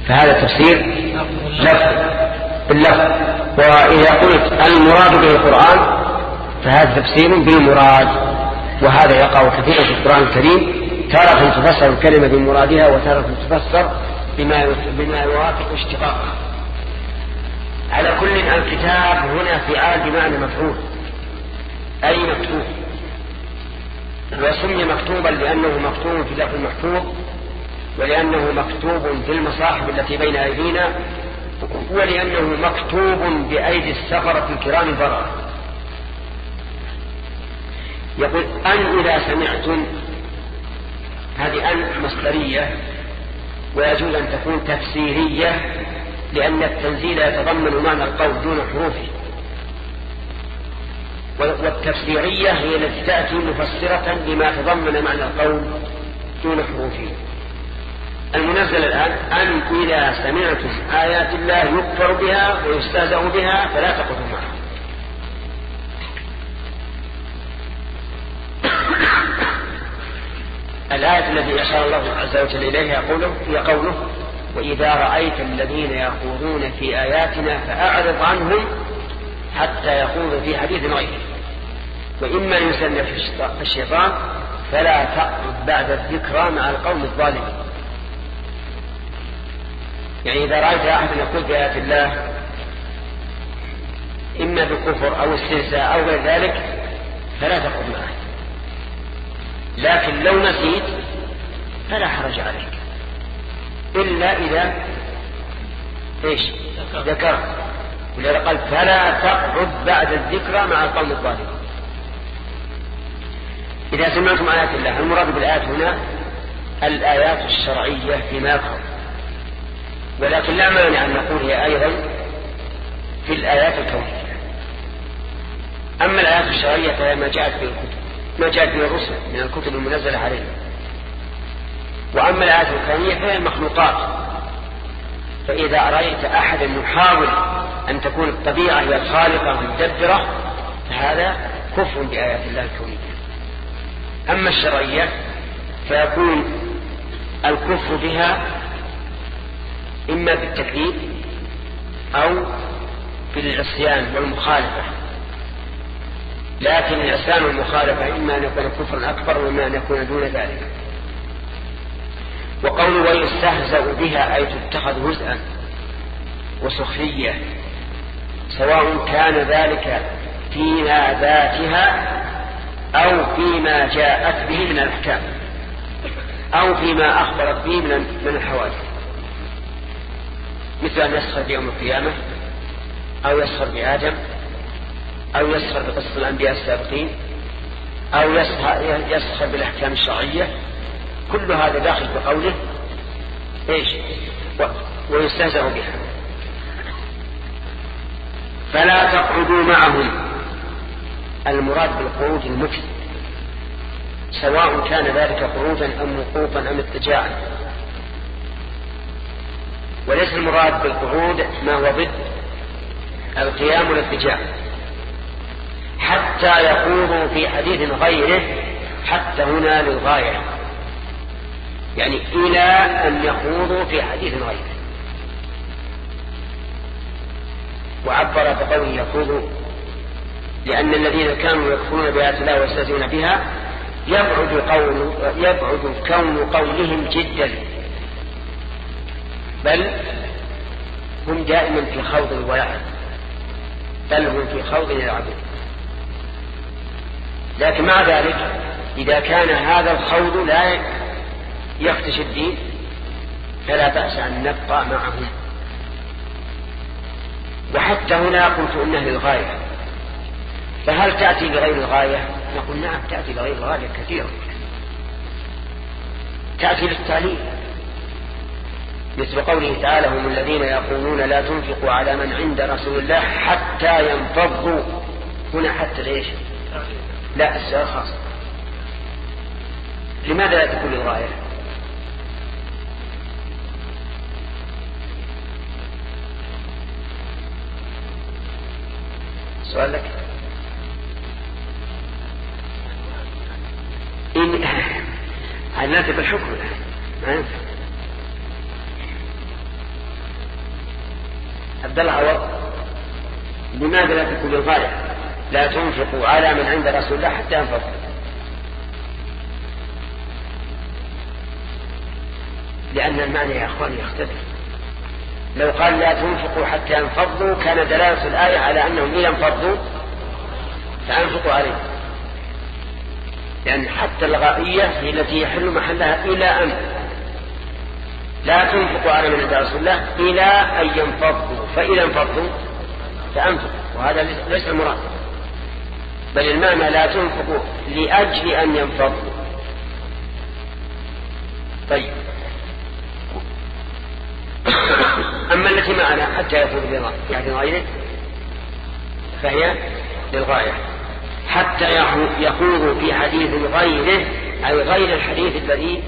فهذا تفسير باللفظ. وإذا قلت المراد به القرآن فهذا تفسير بالمراد، وهذا يقع كثيرا في القرآن الكريم، تارة تفسر الكلمة بمرادها وتارة تفسر بما يوافق اشتقاقها. على كل الكتاب هنا فعال بمعنى مفعول، أي مكتوب، وسمي مكتوبا لأنه مكتوب في اللوح المحفوظ، ولأنه مكتوب في المصاحف التي بين أيدينا، ولأنه مكتوب بأيدي السفرة الكرام البررة. يقول أن إذا سمعتم، هذه أن مصدرية، ويجوز أن تكون تفسيرية، لأن التنزيل يتضمن معنى القول دون حروفه، والتفسيرية هي التي تأتي مفسرة لما تضمن معنى القول دون حروفه. المنزل الآن أن إذا سمعتم آيات الله يكفر بها ويستهزأ بها فلا تقعدوا معها. الآية التي أشار الله عز وجل إليها هي قوله وإذا رأيت الذين يخوضون في آياتنا فأعرض عنهم حتى يخوضوا في حديث غيره وإما يسن في الشيطان فلا تقعد بعد الذكرى مع القوم الظالمين. يعني إذا رأيت أحد يقول بآيات الله إما بكفر أو استهزاء أو غير ذلك فلا تقعد معه، لكن لو نسيت فلا حرج عليك إلا إذا ذكر، ولذا قال فلا تقعد بعد الذكرى مع القوم الظالمين. إذا سمعتم آيات الله، المراد بالآيات هنا الآيات الشرعية فيما يقرأ، ولكن لا مانع أن نقول هي أيضا في الآيات الكونية. أما الآيات الشرعية فهي ما جاءت في الكتب، ما جاءت في الرسل من الكتب المنزلة علينا. وأما الآيات الكونية فهي المخلوقات. فإذا رأيت أحدا يحاول أن تكون الطبيعة هي الخالقة المدبرة فهذا كفر بآيات الله الكونية. أما الشرعية فيكون الكفر بها إما بالتكذيب أو بالعصيان والمخالفة، لكن العصيان والمخالفة إما أن يكون كفرا أكبر وإما أن يكون دون ذلك. وقول ويستهزأ بها أي تتخذ هزءا وسخرية، سواء كان ذلك فيما ذاتها أو فيما جاءت به من الأحكام أو فيما أخبرت به من الحوادث، مثل أن يسخر بيوم القيامة أو يسخر بآدم أو يسخر بقصة الأنبياء السابقين أو يسخر بالأحكام الشرعية. كل هذا داخل بقوله ويستهزأ بها. فلا تقعدوا معهم، المراد بالقعود المكث، سواء كان ذلك قعودا أم وقوفا أم اضطجاعا. وليس المراد بالقعود ما هو ضد القيام والاضطجاع، حتى يخوضوا في حديث غيره، حتى هنا للغاية، يعني إلى أن يخوضوا في حديث غيره. وعبر بقوله يخوضوا لأن الذين كانوا يكفرون بآيات الله ويستهزئون بها يبعد كون قولهم جدا، بل هم دائما في خوض ولعب، بل هم في خوض يلعبون. لكن مع ذلك إذا كان هذا الخوض لا يخدش الدين فلا بأس أن نبقى معهم. وحتى هنا قلت إنها للغاية، فهل تأتي لغير الغاية؟ نقول نعم تأتي لغير الغاية كثيرا، تأتي للتعليم، مثل قوله تعالى هم الذين يقولون لا تنفقوا على من عند رسول الله حتى ينفضوا. هنا حتى ليش؟ لا السؤال خاص. لماذا لا تكون للغاية؟ سؤال لك. هل ناتي بالحكم الآن؟ عبد الله عوض، لماذا لا تكون للغاية؟ لا تنفقوا على من عند رسول الله حتى ينفضوا. لأن المعنى يا أخواني يختلف. لو قال لا تنفقوا حتى ينفضوا كان دلالة الآية على أنهم إذا انفضوا فأنفقوا عليه، لأن حتى الغائية هي التي يحل محلها إلى أن لا تنفقوا على من عند رسول الله إلى أن ينفضوا، فإذا انفضوا فأنفقوا، وهذا ليس المراد، بل المعنى لا تنفقوا لأجل أن ينفضوا. طيب، أما التي معنا حتى يفوز يعني غيره فهي للغاية، حتى يخوض في حديث غيره، أي غير الحديث الذي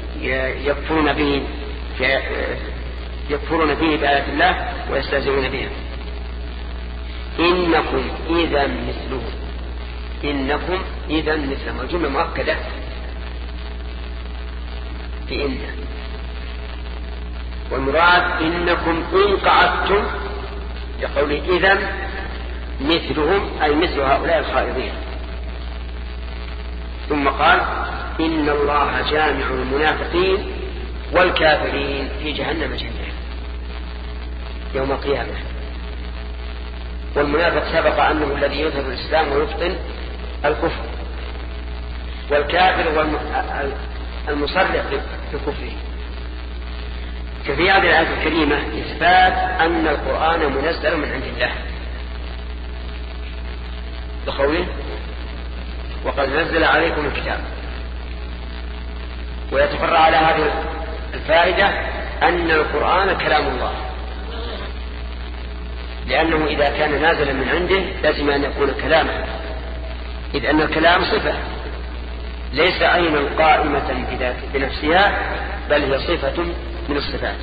يكفرون به بآيات الله ويستهزئون بها. إنكم إذا مثلهم، إنكم إذا مثلهم، الجملة مؤكدة في إن، والمراد إنكم إن قعدتم يقول إذا مثلهم، أي مثل هؤلاء الخائضين. ثم قال إن الله جامع المنافقين والكافرين في جهنم جميعا يوم القيامة. والمنافق سبق أنه الذي يظهر الإسلام ويبطن الكفر، والكافر المصرح بكفره. ففي هذه الآية الكريمة إثبات أن القرآن منزل من عند الله بقوله وقد نزل عليكم الكتاب. ويتفرع على هذه الفائدة أن القرآن كلام الله، لأنه إذا كان نازلا من عنده لازم أن يكون كلاما، إذ أن الكلام صفة ليس عينا قائمة بنفسها، بل هي صفة من الصفات.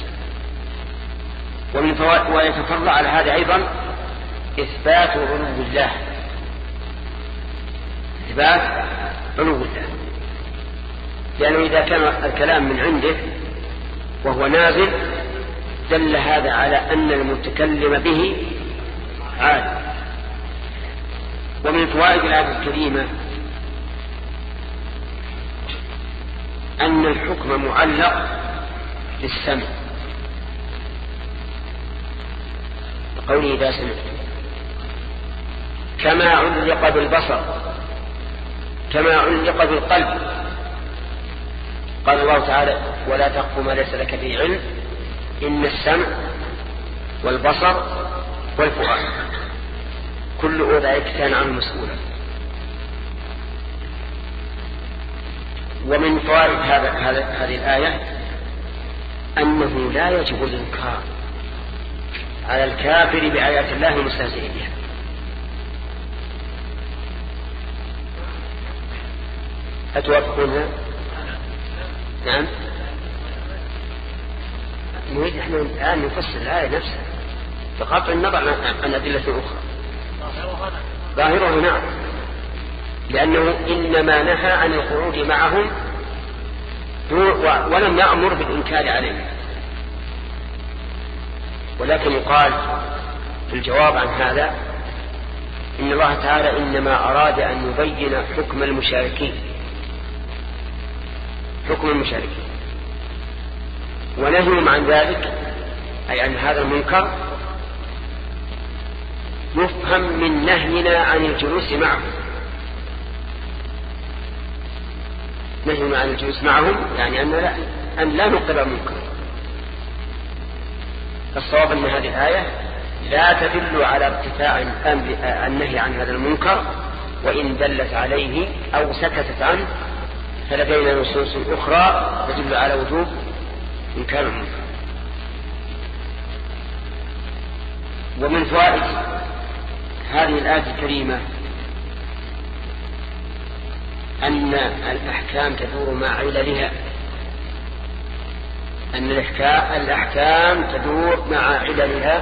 ويتفرع على هذا أيضا إثبات علو الله، إثبات علو الله، لأنه إذا كان الكلام من عنده وهو نازل دل هذا على أن المتكلم به عالم. ومن فوائد الآية الكريمة أن الحكم معلق بالسمع، بقوله إذا سمعت، كما علق بالبصر، كما علق بالقلب. قال الله تعالى ولا تقف ما ليس لك به علم إن السمع والبصر والفؤاد كل أولئك كان عنه مسؤولا. ومن فوائد هذه الآية أنه لا يجب الإنكار على الكافر بآيات الله المستهزئ بها. أتوافقونها؟ نعم. نريد نحن الآن نفسر الآية نفسها بقطع النظر عن أدلة أخرى. ظاهره نعم، لأنه إنما نهى عن الخروج معهم ولم يأمر بالإنكار عليهم. ولكن يقال في الجواب عن هذا إن الله تعالى إنما أراد أن يبين حكم المشاركين، حكم المشاركين، ونهيهم عن ذلك أي عن هذا المنكر يفهم من نهينا عن الجلوس معهم. نهينا عن الجلوس معهم يعني أن لا نقر المنكر. الصواب أن هذه الآية لا تدل على ارتفاع النهي عن هذا المنكر، وإن دلت عليه أو سكتت عنه فلدينا نصوص أخرى تدل على وجوب إنكار المنكر. ومن فوائد هذه الآية الكريمة أن الأحكام تدور مع عللها، أن الأحكام تدور مع عللها.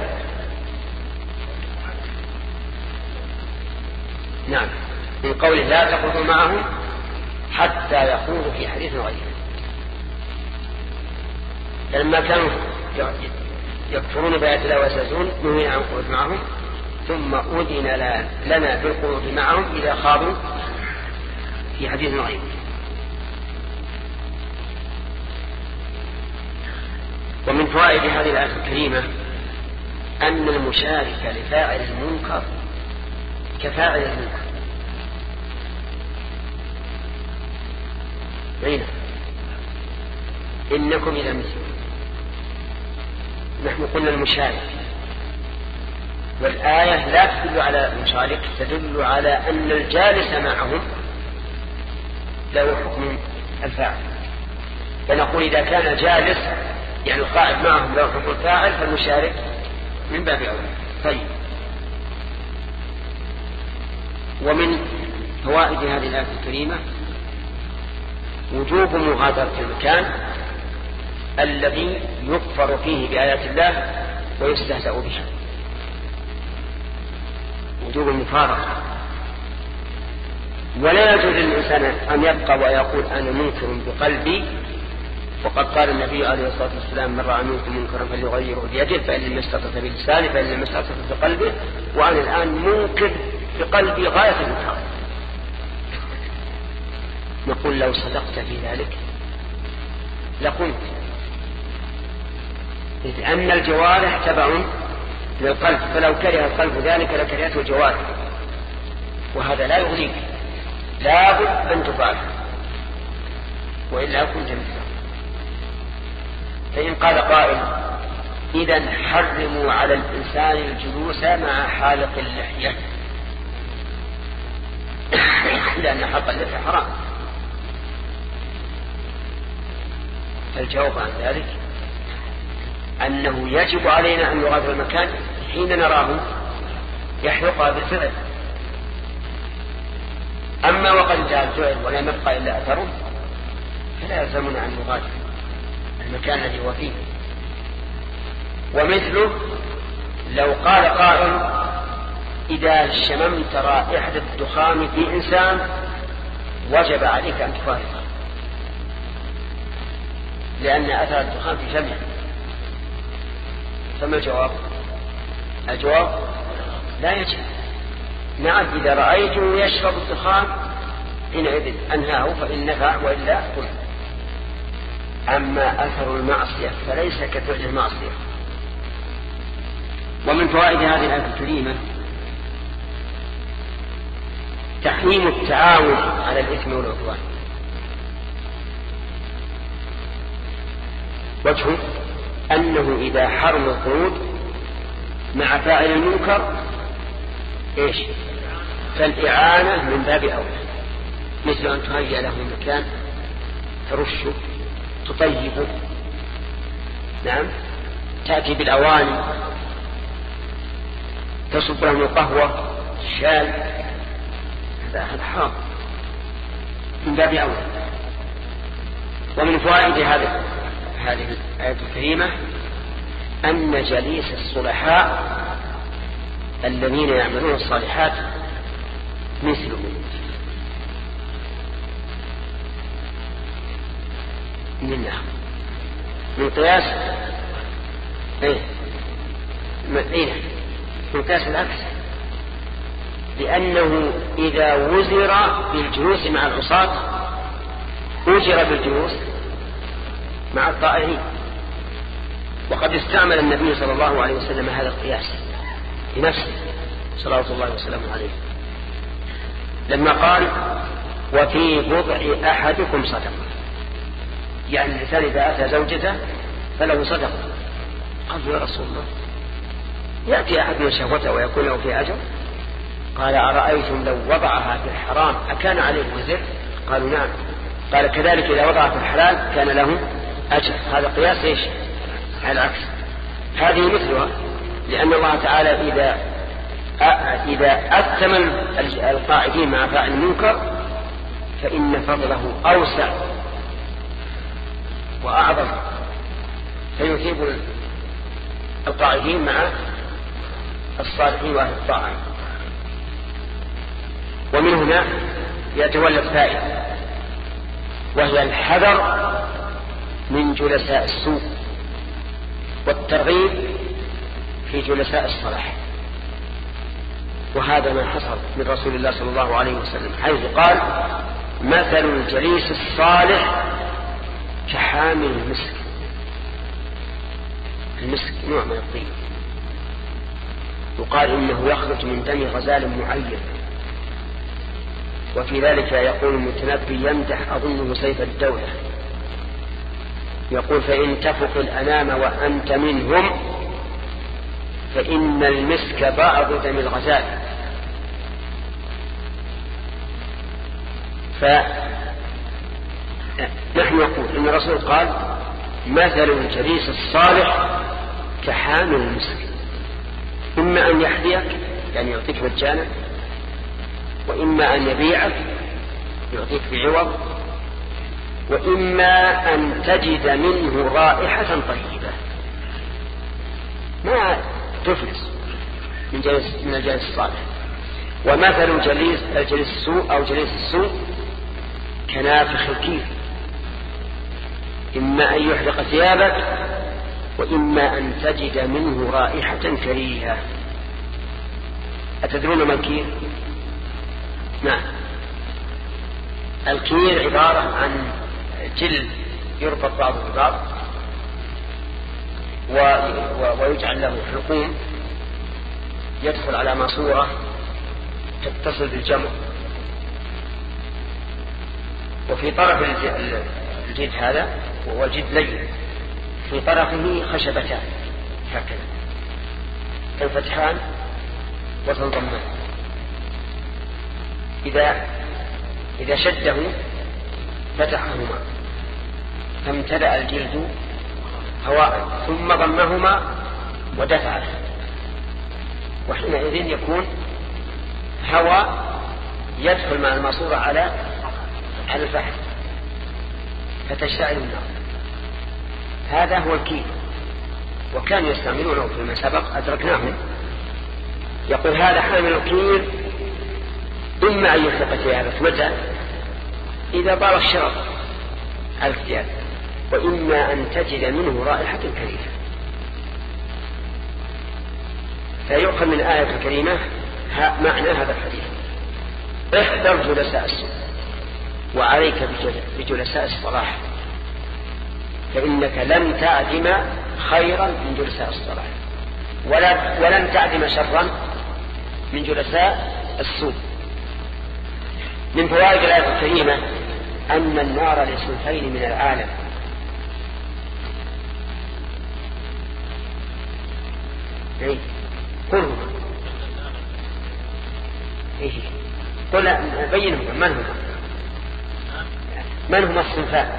نعم، من قوله لا تخوضوا معهم حتى يخوضوا في حديث غيره. لما كانوا يكفرون بآيات الله ويستهزئون نهينا عن القعود معهم ثم أذن لنا بالقعود معهم إذا خاضوا في حديث غيره. ومن فوائد هذه الآية الكريمة أن المشارك لفاعل المنكر كفاعل المنكر. بينا إنكم إذا مثل نحن قلنا المشارك، والآية لا تدل على المشارك، تدل على أن الجالس معهم له حكم الفاعل. فنقول إذا كان جالس يعني القائد معهم له حكم الفاعل فالمشارك من باب أولى. طيب، ومن فوائد هذه الآية الكريمة وجوب مغادرة المكان الذي يكفر فيه بآيات الله ويستهزأ بها، وجوب المفارقة. ولا يجوز للإنسان أن يبقى ويقول أنا منكر بقلبي، وقد قال النبي عليه الصلاة والسلام من رأى منكم منكرا فليغيره بيده فإن لم يستطع بلسانه فإن لم يستطع بقلبه، وأنا الآن منكر بقلبي غاية الإنكار. نقول لو صدقت في ذلك لقلت، إذ أن الجوارح تبع للقلب، فلو كره القلب ذلك لكرهته الجوارح، وهذا لا يغنيك، لابد أن تفعل وإلا كنت مثله. فإن قال قائل إذن حرموا على الإنسان الجلوس مع حالق اللحية لأن حلق اللحية حرام، فالجواب عن ذلك أنه يجب علينا أن نغادر المكان حين نراه يحلقها بالفعل. أما وقد جاء الفعل ولم يبقى إلا أثره فلا يلزمنا أن نغادر المكان الذي هو فيه. ومثله لو قال قائل إذا شممت رائحة الدخان في إنسان وجب عليك أن تفارقه لأن أثر الدخان في فمه، فما الجواب؟ الجواب لا يجب. نعم إذا رأيته يشرب الدخان حينئذ أنهاه فإن نفع وإلا قل. أما أثر المعصية فليس كفعل المعصية. ومن فوائد هذه الآية الكريمة تحريم التعاون على الإثم والعدوان. وجهه أنه إذا حرم القعود مع فاعل المنكر إيش؟ فالإعانة من باب أولى، مثل أن تهيئ له مكان ترشه تطيبه، نعم، تأتي بالأواني تصب لهم القهوة الشاي، هذا حرام من باب أولى. ومن فوائد هذه الآية الكريمة أن جليس الصلحاء الذين يعملون الصالحات مثلهم من قياس من قياس العكس، لأنه إذا وزر بالجلوس مع العصاة أجر بالجلوس مع الطائعين. وقد استعمل النبي صلى الله عليه وسلم هذا القياس لنفسه صلى الله وسلم عليه لما قال وفي بضع أحدكم صدقة، يعني الإنسان إذا أتى زوجته فله صدقة. قال يا رسول الله يأتي أحدنا شهوته ويكون له في أجر؟ قال أرأيتم لو وضعها في الحرام أكان عليه وزر؟ قالوا نعم. قال كذلك إذا وضعها في الحلال كان له أجر. هذا قياس إيش؟ على العكس. هذه مثلها، لأن الله تعالى إذا أثم القاعدين مع فاعل المنكر فإن فضله أوسع وأعظم، فيثيب القاعدين مع الصالحين وأهل الطاعة. ومن هنا يتولد فائدة، وهي الحذر من جلساء السوء والترغيب في جلساء الصلاح، وهذا ما حصل من رسول الله صلى الله عليه وسلم، حيث قال: مثل الجليس الصالح كحامل المسك. المسك نوع من الطيب، يقال إنه يخرج من دم غزال معين. وفي ذلك يقول المتنبي يمدح أظنه سيف الدولة، يقول: فإن تفق الأنام وأنت منهم فإن المسك بعض دم الغزال. فنحن نقول إن الرسول قال: مثل الجليس الصالح كحامل المسك، إما أن يحذيك يعني يعطيك مجانا، وإما أن يبيعك يعطيك بعوض، وإما أن تجد منه رائحة طيبة ما تفلس من الجليس الصالح. ومثل الجليس السوء أو جليس السوء كنافخ الكير، إما أن يحرق ثيابك وإما أن تجد منه رائحة كريهة. أتدرون ما الكير؟ نعم، الكير عبارة عن جلد يربط بعضه ببعض ويجعل له حلقوم يدخل على ماسورة تتصل بالجمر، وفي طرف الجلد هذا وهو جلد لين، في طرفه خشبتان هكذا تنفتحان وتنضمان. إذا شده فتحهما فامتلأ الجلد هواء، ثم ضمهما ودفعه، وحينئذ يكون هواء يدخل مع الماسورة على الفحم فتشتعل النار. هذا هو الكيل، وكانوا يستعملونه فيما سبق أدركناهم. يقول: هذا حامل الكيل إما أن يحرق ثيابك متى إذا طال الشرر على الثياب، وإما أن تجد منه رائحة كريهة. فيؤخذ من الآية الكريمة معنى هذا الحديث: احذر جلساء السوء وعليك بجلساء الصلاح، فإنك لن تعدم خيرا من جلساء الصلاح ولن تعدم شرا من جلساء السوء. من فوائد الآية الكريمة أن النار لصنفين من العالم: قل بينهم من هما الصنفان؟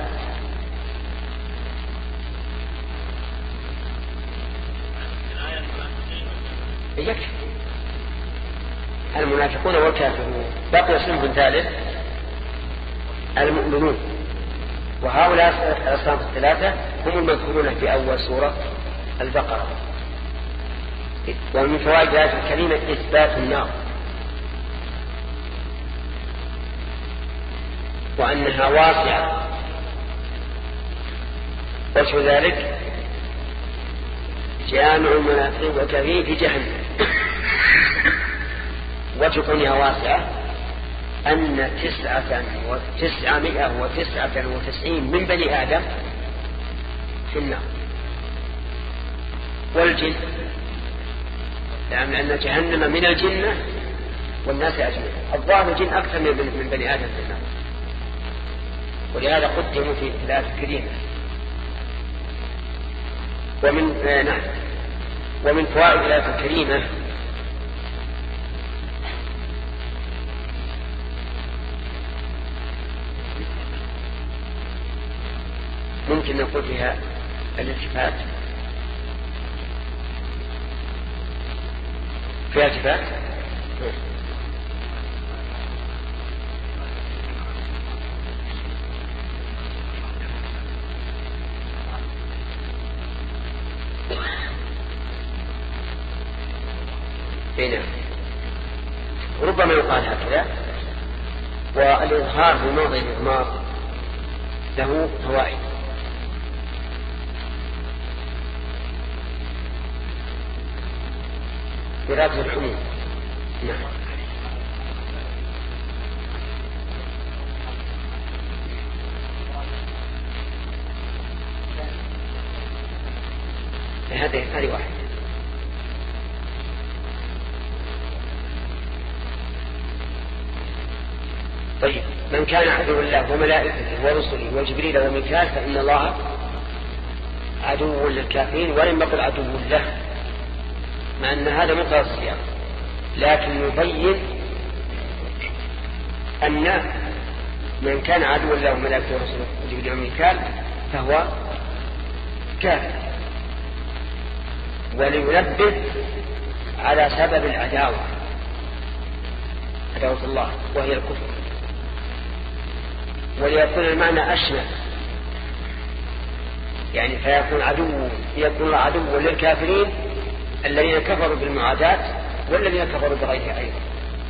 يكفي المنافقون والكافرون. بقي صنف ثالث: المؤمنون، وهؤلاء الأصناف الثلاثة هم المذكورون في أول سورة البقرة. ومن فوائد الآية الكريمة إثبات النار، وأنها واسعة، وجه ذلك جامع المنافقين والكافرين في جهنم. وجه كونها واسعة أن 999 من بني آدم في النار، والجن، لأن جهنم من الجنة والناس أجمعين. الظاهر الجن أكثر من بني آدم في النار، ولهذا قدموا في الآية الكريمة. ومن فوائد الآية الكريمة ممكن نقول فيها الالتفات، فيها التفات. هنا ربما يقال هكذا. والإظهار في موضع الإضمار له فوائد. إرادة العموم. نعم. هذه واحد. طيب، من كان عدو الله وملائكته ورسله وجبريل وميكال فإن الله عدو للكافرين، ولم يقل عدو له، مع أن هذا مقتضى السياق، لكن يبين أن من كان عدو الله وملائكته ورسله وجبريل وميكال فهو كافر، ولينبه على سبب العداوة، عداوة الله وهي الكفر، وليكون المعنى أشمل، يعني يكون عدو للكافرين الذين كفروا بالمعاداة والذين كفروا بغيره أيضا.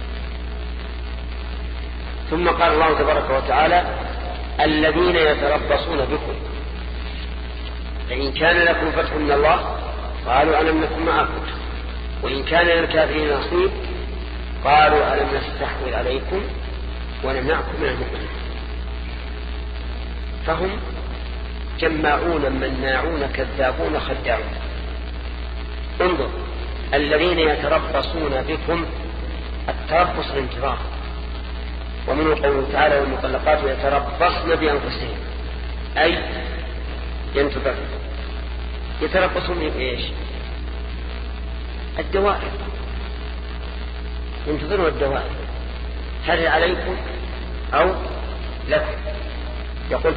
ثم قال الله تبارك وتعالى الذين يتربصون بكم فإن كان لكم فتح من الله قالوا ألم نكن معكم وإن كان للكافرين نصيب قالوا ألم نستحوذ عليكم ونمنعكم من المؤمنين. فهم جماعون مناعون كذابون خداعون. انظر، الذين يتربصون بكم، التربص الانتظار، ومنه قوله تعالى والمطلقات يتربصن بأنفسهم، أي ينتظر. يتربصون بإيش؟ الدوائر، ينتظرون الدوائر، هل عليكم أو لكم. يقول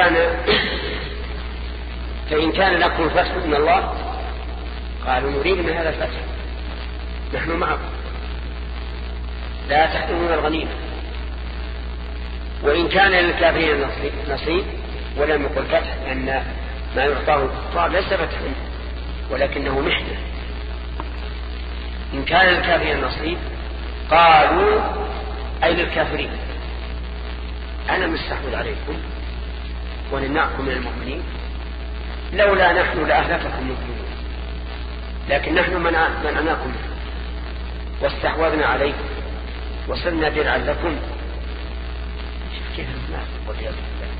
فإن كان لكم فتح من الله قالوا نريد من هذا الفتح، نحن معكم لا تحرمون الغنيمة. وإن كان للكافرين نصيب، ولم يقل فتح، لأن ما يعطاه الكفار ليس فتحا ولكنه محنة. إن كان للكافرين نصيب قالوا أي للكافرين ألم نستحوذ عليكم ونمنعكم من المؤمنين، لولا نحن لأهلككم المؤمنين، لكن نحن منعناكم واستحوذنا عليكم وصرنا درعا لكم. كيف المنافق؟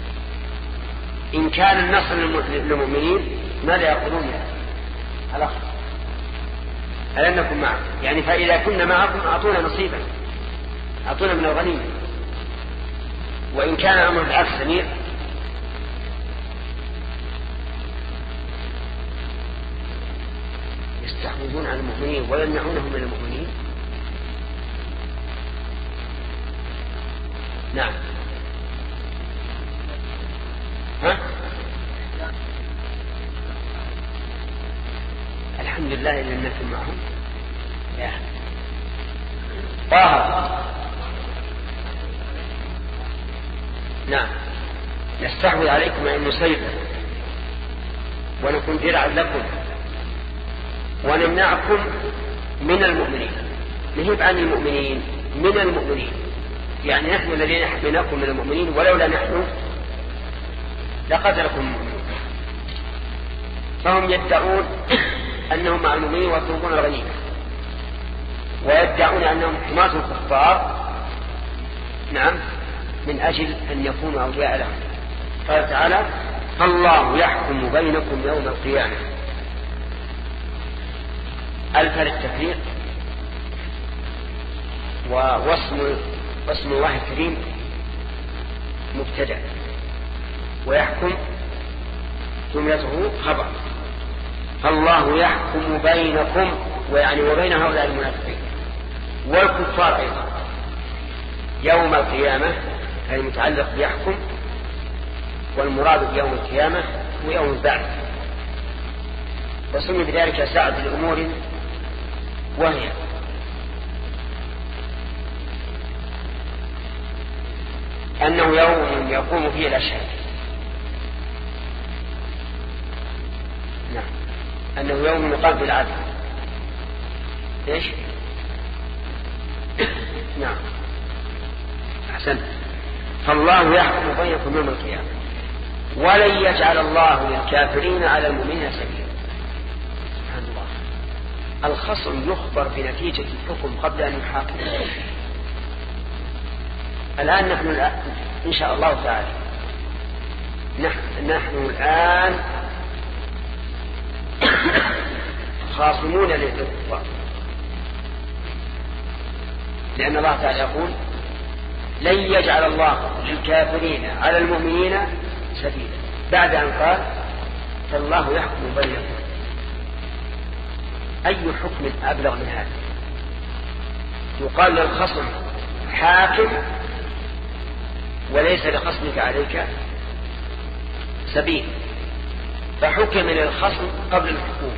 إن كان النصر للمؤمنين ماذا يقولون؟ خلاص ألم نكن معكم، يعني فإذا كنا معكم أعطونا نصيبا، أعطونا من الغنيمة. وإن كان أمر العكس سميع يستحوذون على المؤمنين ويمنعونهم من المؤمنين. نعم. ها؟ الحمد لله إن الناس معهم. يا طه. نعم. نستحوذ عليكم أن نصيبكم ونكون درعا لكم ونمنعكم من المؤمنين. نهيب عن المؤمنين، من المؤمنين، يعني نحن الذين حميناكم من المؤمنين، ولولا نحن لقتلكم المؤمنين. فهم يدعون أنهم مع المؤمنين ويطلبون الغنيمة، ويدعون أنهم حماة الكفار، نعم، من أجل أن يكونوا أولياء لهم. قال تعالى فالله يحكم بينكم يوم القيامة. ألف للتفريق، واسم الله الكريم مبتدأ، ويحكم جملته خبر. فالله يحكم بينكم، ويعني وبين هؤلاء المنافقين والكفار أيضا يوم القيامة، هذا متعلق بيحكم، والمراد بيوم القيامة ويوم البعث. وسمي بذلك ساعة الأمور، وهي أنه يوم يقوم فيه الأشهاد. نعم، أنه يوم يقام بالعدل. إيش؟ نعم، أحسنت. فالله يحكم بينكم يوم القيامة ولن يجعل الله للكافرين على المؤمنين سبيلا. سبحان الله. الخصم يخبر بنتيجة الحكم قبل أن يحاكم. الآن نحن إن شاء الله تعالى نحن الآن خاصمون للكفار، لأن الله تعالى يقول لن يجعل الله للكافرين على المؤمنين سبيلا، بعد أن قال فالله يحكم بينكم. أي حكم أبلغ من هذا؟ يقال للخصم حاكم وليس لخصمك عليك سبيل، فحكم للخصم قبل الحكومة،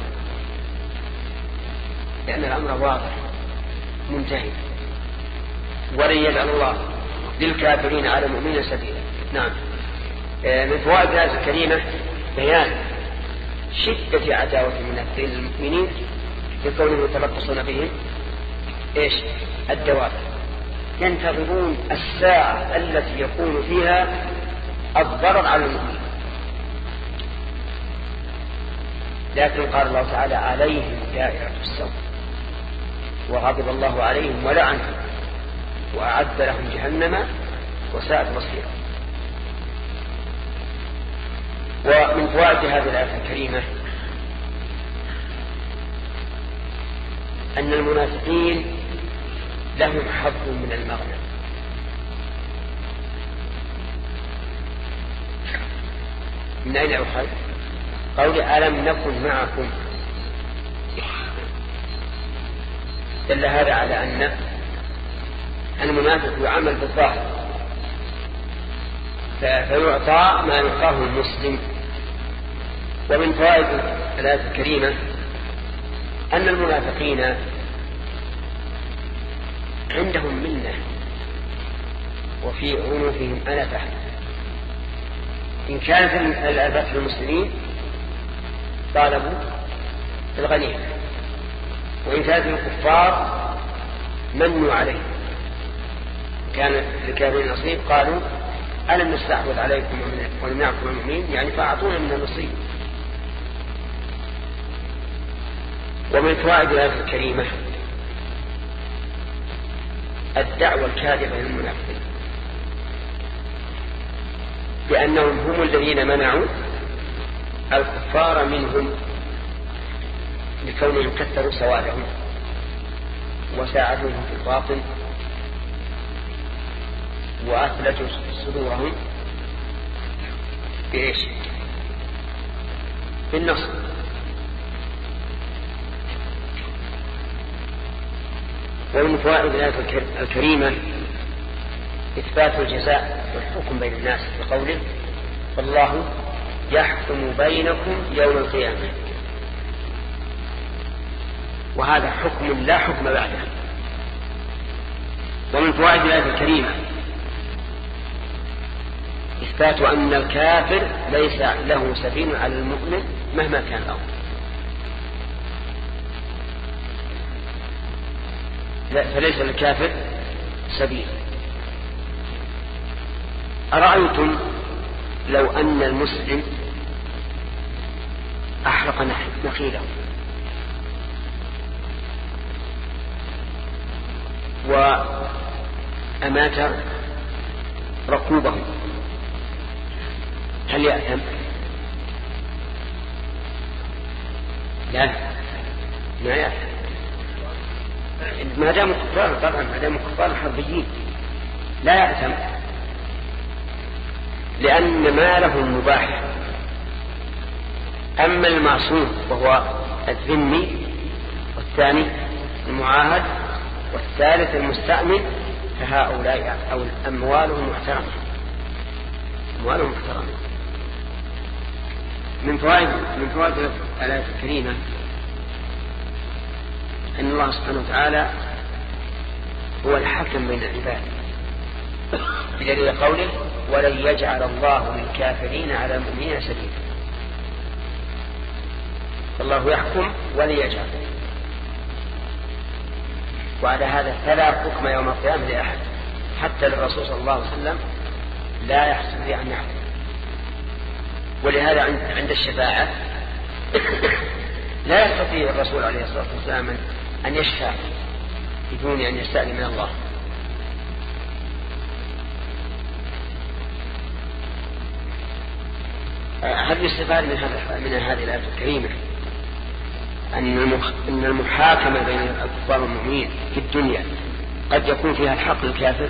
لأن الأمر واضح منتهي. ولن يجعل الله للكافرين على المؤمنين سبيلا. نعم. من فوائد الآية الكريمة بيان شدة عداوة المنافقين للمؤمنين بكونهم يتلبسون بهم ايش؟ الدواب، ينتظرون الساعة التي يكون فيها الضرر على المؤمنين. لكن قال الله تعالى عليهم دائرة السوء وغضب الله عليهم ولعنهم وأعد لهم جهنم وساءت مصيرا. ومن فوائد هذه الآية الكريمة أن المنافقين لهم حظ من المغنم. من أين أخذ؟ قول ألم نكن معكم، دل هذا على أن المنافق يعمل بالظاهر فيعطى ما يعطاه المسلم. ومن فوائد الآية الكريمة أن المنافقين عندهم منة وفي عنوفهم أنفة. إن كانت الآباء في المسلمين طالبوا الغنيمة، وإن كانت الكفار منوا عليه، كان الكافرين نصيب قالوا ألم نستحوذ عليكم ونمنعكم المؤمنين، يعني فأعطونا من النصيب. ومن فوائد الآية الكريمة الدعوة الكاذبة للمنافقين بأنهم هم الذين منعوا الكفار منهم لكونهم كثروا سوادهم وساعدوهم في الباطل وأثلجوا صدورهم بإيش؟ بالنصر. ومن فوائد الآية الكريمة إثبات الجزاء والحكم بين الناس بقوله فالله يحكم بينكم يوم القيامة، وهذا حكم لا حكم بعده. ومن فوائد الآية الكريمة إثبات أن الكافر ليس له سبيل على المؤمن مهما كان الأمر. فليس للكافر سبيل. أرأيتم لو أن المسلم أحرق نخيله وأمات ركوبه، هل يأثم؟ لا، ما يأثم ما دام كفار. طبعا ما دام كفار حربيين لا يأثم، لأن مالهم مباح. أما المعصوم وهو الذمي، والثاني المعاهد، والثالث المستأمن، فهؤلاء أو أموالهم محترمة. من فوائد الآية الكريمة أن الله سبحانه وتعالى هو الحكم بين العباد، بدليل قوله ولن يجعل الله للكافرين على المؤمنين سبيلا. فالله يحكم ولن يجعل. وعلى هذا فلا حكم يوم القيامة لأحد، حتى للرسول صلى الله عليه وسلم لا يحسن لي أن يحكم. ولهذا عند الشفاعة لا يستطيع الرسول عليه الصلاة والسلام أن يشفع بدون أن يستأذن من الله. هل يستفاد من هذه الآية الكريمة أن المحاكمة بين الكفار والمؤمنين في الدنيا قد يكون فيها الحق للكافر،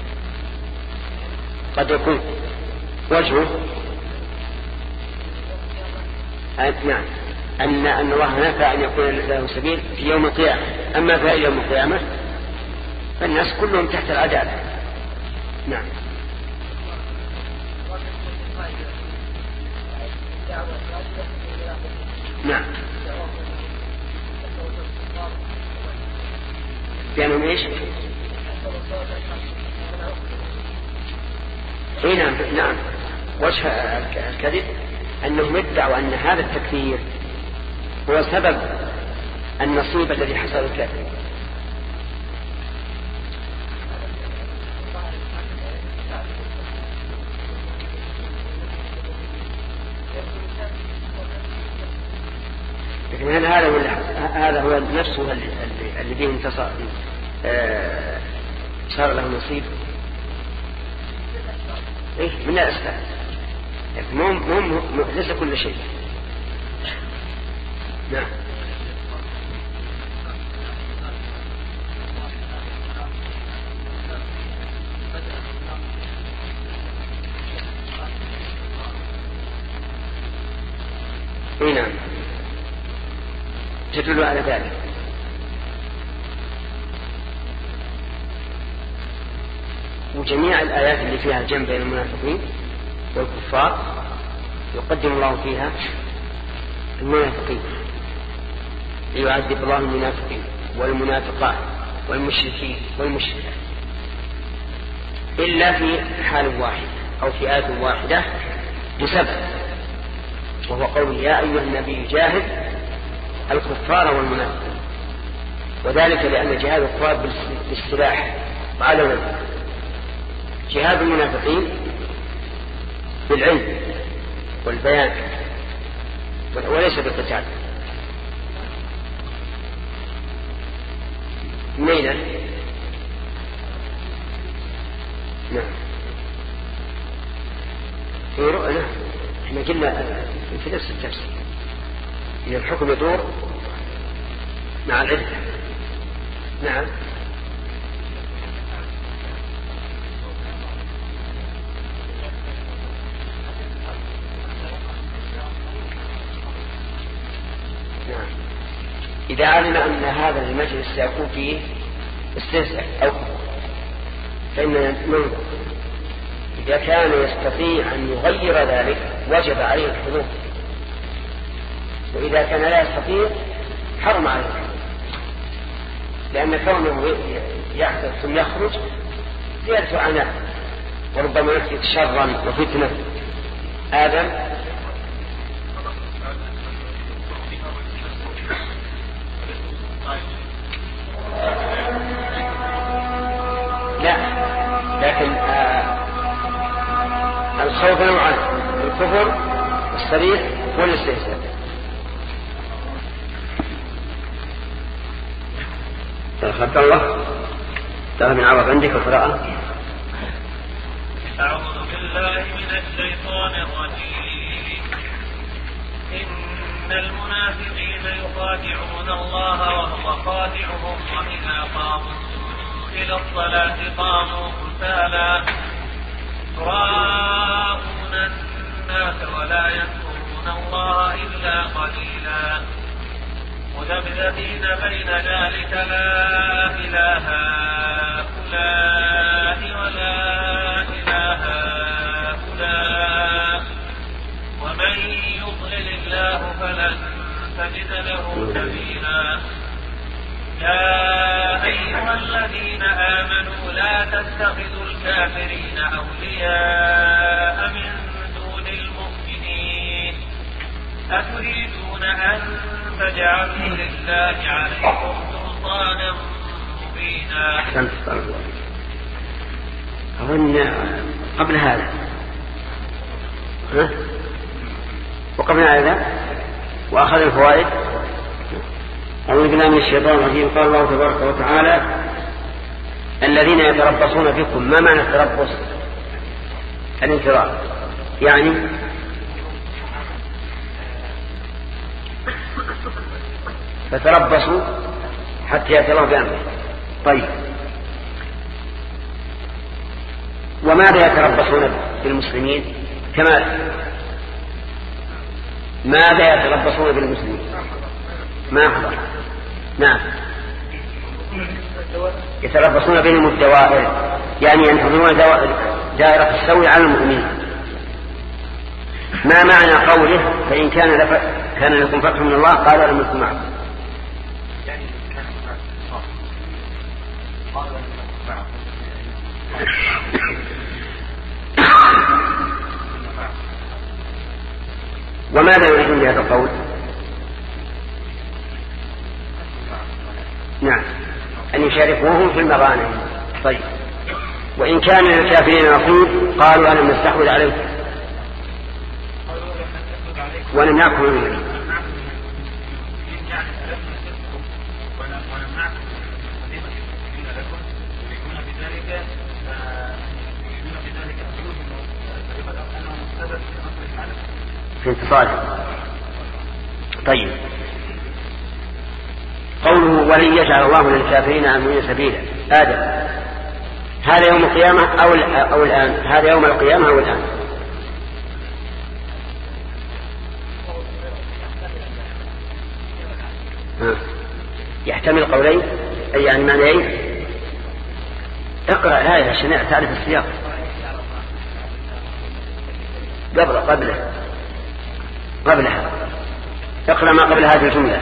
قد يكون وجهه نعم أن الله نفى أن يكون له سبيل في يوم القيامة. أما في يوم القيامة فالناس كلهم تحت العدالة. نعم. نعم. بأنهم ايش؟ اي نعم. نعم. وجه الكذب أنهم ادعوا أن هذا التكفير هو سبب النصيب الذي حصل الكافر. لكن هذا هو نفسه اللي به انتصر صار له نصيب إيه من الأسباب، لكن ليس كل شيء. نعم. اي نعم تدل على ذلك. وجميع الآيات اللي فيها الجمع بين المنافقين والكفار يقدم الله فيها المنافقين، ليعذب الله المنافقين والمنافقات والمشركين والمشركات، إلا في حال واحد أو في آية واحدة بسبب، وهو قول يا أيها النبي جاهد الكفار والمنافقين. وذلك لأن جهاد الكفار بالسلاح على وجه، جهاد المنافقين بالعلم والبيان وليس بالقتال. ميلا نعم في رؤنا احنا قلنا في نفس التفسير إن الحكم يدور مع العدة. نعم إذا علم أن هذا المجلس سيكون فيه استهزاء أو فإننا ننظر، إذا كان يستطيع أن يغير ذلك وجب عليه الحضور، وإذا كان لا يستطيع حرم عليه الحضور، لأن كونه يحدث ثم يخرج زيادة عناء وربما يفتك شرا وفتنة. آدم لا، لكن الخوف نوعان، الكفر الصريح والاستهزاء. عبد الله ترى من عرض عندك القراءة. أعوذ بالله من الشيطان الرجيم. إن المنافقين يخادعون الله وهو خادعهم، وإذا قاموا إلى الصلاة قاموا كسالى يراءون الناس ولا يذكرون الله إلا قليلا مذبذبين بين ذلك لا إله هؤلاء ولا إله هؤلاء ومن يضلل الله فلن تجد له سبيلا. يا أيها الذين آمنوا لا تتخذوا الكافرين أولياء من دون المؤمنين أتريدون أن تجعلوا لله عليكم سلطانا مبينا. أظن قبل هذا وقبل هذا وأخذ الفوائد أعوذ بالله من الشيطان الرجيم. قال الله تبارك وتعالى: الذين يتربصون بكم. ما معنى التربص؟ الانتظار، يعني فتربصوا حتى يأتي الله بأمره. طيب، وماذا يتربصون بالمسلمين؟ كما ماذا يتربصون بالمسلمين؟ ما أحضر. نعم، يتربصون بينهم الدوائر، يعني ينحضرون دائرة السوء على المؤمنين. ما معنى قوله: فإن كان لكم فتح من الله قال لم يكن معكم؟ وماذا يريدون بهذا القول؟ نعم، أن يشاركوهم في المغانم. طيب، وإن كان للكافرين نصيب قالوا ألم نستحوذ عليكم ونمنعكم من المؤمنين. في انتصارهم. طيب، قوله: ولن يجعل الله للكافرين على المؤمنين سبيلا. آدم، هذا يوم القيامة أو الآن؟ هذا يوم القيامة أو الآن؟ يحتمل قولين، أي يعني معنيين. اقرأ الآية عشان تعرف السياق. قبلها اقرأ ما قبل هذه الجملة.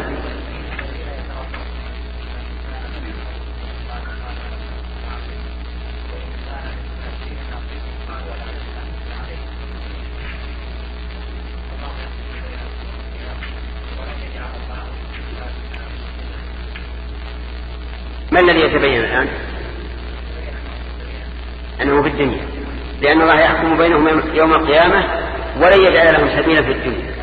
ما الذي يتبين الآن؟ أنه في الدنيا، لأن الله يحكم بينهم يوم القيامة ولن يجعل لهم سبيلا في الدنيا.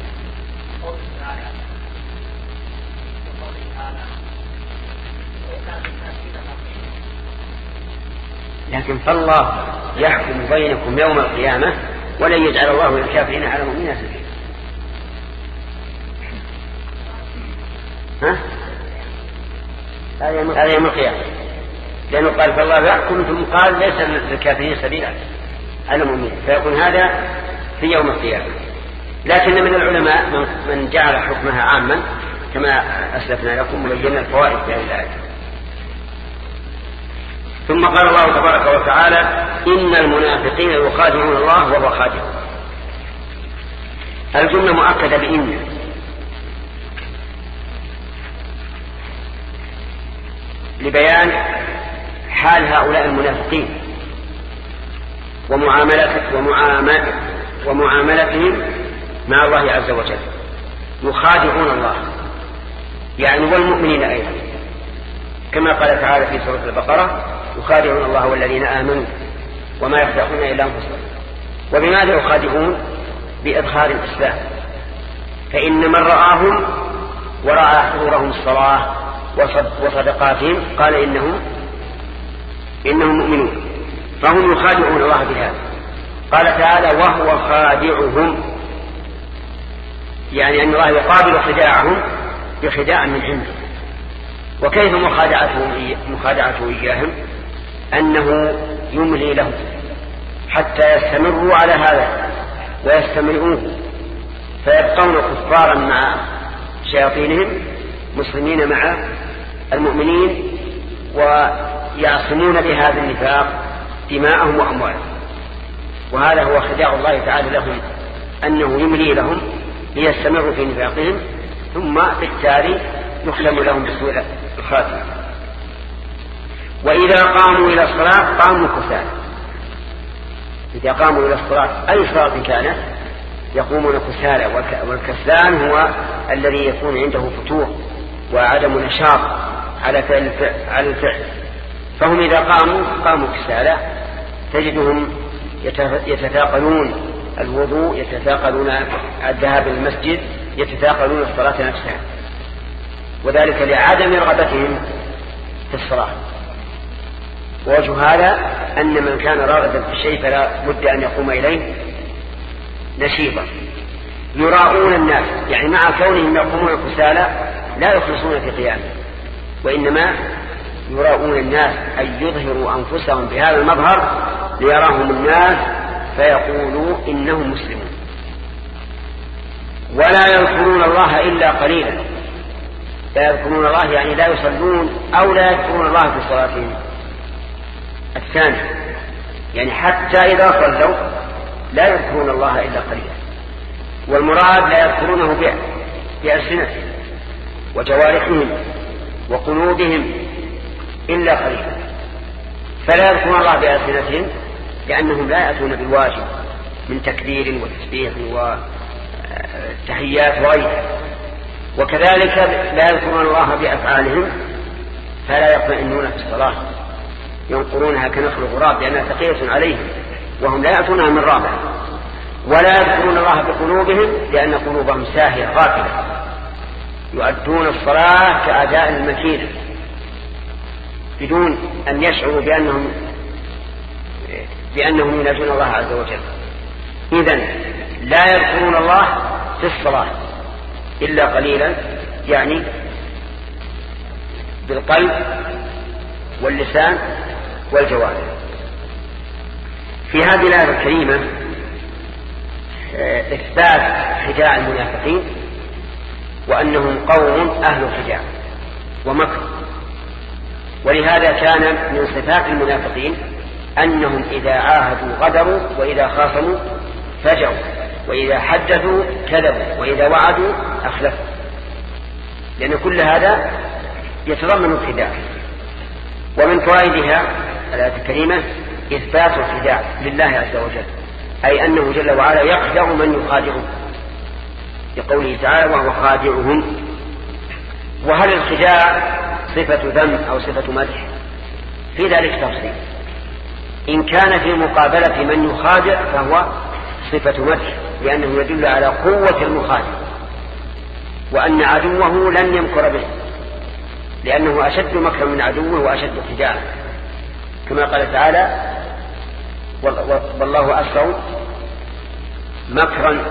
لكن فالله يحكم بينكم يوم القيامة ولن يجعل الله للكافرين على المؤمنين سبيلا. هذا يوم القيامة، لأنه قال فالله يحكم، ثم قال ليس للكافرين سبيلا على المؤمنين، فيكون هذا في يوم القيامة. لكن من العلماء من جعل حكمها عاما كما أسلفنا لكم وبينا الفوائد في هذه الآية. ثم قال الله تبارك وتعالى: إن المنافقين يخادعون الله وهو خادعهم. الجملة مؤكدة بإن، لبيان حال هؤلاء المنافقين ومعاملتهم مع الله عز وجل. يخادعون الله يعني والمؤمنين أيضا، كما قال تعالى في سورة البقرة: يخادعون الله والذين آمنوا وما يخدعون إلا أنفسهم. وبماذا يخادعون؟ بإظهار الإسلام، فإن من رآهم ورأى حضورهم الصلاة وصدقاتهم قال إنهم مؤمنون، فهم يخادعون الله بهذا. قال تعالى: وهو خادعهم، يعني أن الله يقابل خداعهم بخداع من عنده. وكيف مخادعته إياهم؟ أنه يملي لهم حتى يستمروا على هذا ويستمرؤوه، فيبقون كفارا مع شياطينهم، مسلمين مع المؤمنين، ويعصمون بهذا النفاق دماءهم وأموالهم. وهذا هو خداع الله تعالى لهم، أنه يملي لهم ليستمروا في نفاقهم، ثم بالتالي يختم لهم بسوء الخاتمة. وإذا قاموا إلى الصلاة قاموا كسالى. إذا قاموا إلى الصلاة أي صلاة كانت يقومون كسالى، والكسلان هو الذي يكون عنده فتور وعدم نشاط على الفعل. فهم إذا قاموا كسالى، تجدهم يتثاقلون الوضوء، يتثاقلون الذهاب إلى المسجد، يتثاقلون الصلاة نفسها. وذلك لعدم رغبتهم في الصلاة. ووجه هذا أن من كان راغبا في الشيء فلا بد أن يقوم إليه نشيطا. يراؤون الناس، يعني مع كونهم يقومون كسالى لا يخلصون في قيامه، وإنما يراؤون الناس أن يظهروا أنفسهم بهذا المظهر ليراهم الناس فيقولوا إنهم مسلمون. ولا يذكرون الله إلا قليلا. لا يذكرون الله يعني لا يصلون أو لا يذكرون الله في صلاتهم الثانية، يعني حتى إذا صلوا لا يذكرون الله إلا قليلا. والمراد لا يذكرونه بألسنتهم وجوارحهم وقلوبهم إلا قليلا. فلا يذكرون الله بألسنتهم لأنهم لا يأتون بالواجب من تكبير وتسبيح وتحيات وغيرها، وكذلك لا يذكرون الله بأفعالهم فلا يطمئنون في الصلاة، ينقرونها كنخل الغراب لأنها ثقيلة عليهم وهم لا يأتونها من رابع. ولا يذكرون الله بقلوبهم لأن قلوبهم ساهية غافلة، يؤدون الصلاة كأداء المكينة بدون أن يشعروا بأنهم يناجون الله عز وجل. إذن لا يذكرون الله في الصلاة إلا قليلا، يعني بالقلب واللسان والجوارح. في هذه الآية الكريمة إثبات خداع المنافقين وأنهم قوم أهل خداع ومكر. ولهذا كان من صفات المنافقين أنهم إذا عاهدوا غدروا، وإذا خاصموا فجروا، وإذا حدثوا كذبوا، وإذا وعدوا أخلفوا، لأن كل هذا يتضمن الخداع. ومن فوائدها الآية الكريمة إثبات الخداع لله عز وجل، أي أنه جل وعلا يخدع من يخادعه، لقوله تعالى وهو خادعهم. وهل الخداع صفة ذم أو صفة مدح؟ في ذلك تفصيل. إن كان في مقابلة من يخادع فهو صفة مدح، لأنه يدل على قوة المخادع وأن عدوه لن يمكر به، لأنه أشد مكرا من عدوه وأشد خداعا، كما قال تعالى والله أسرع مكرا،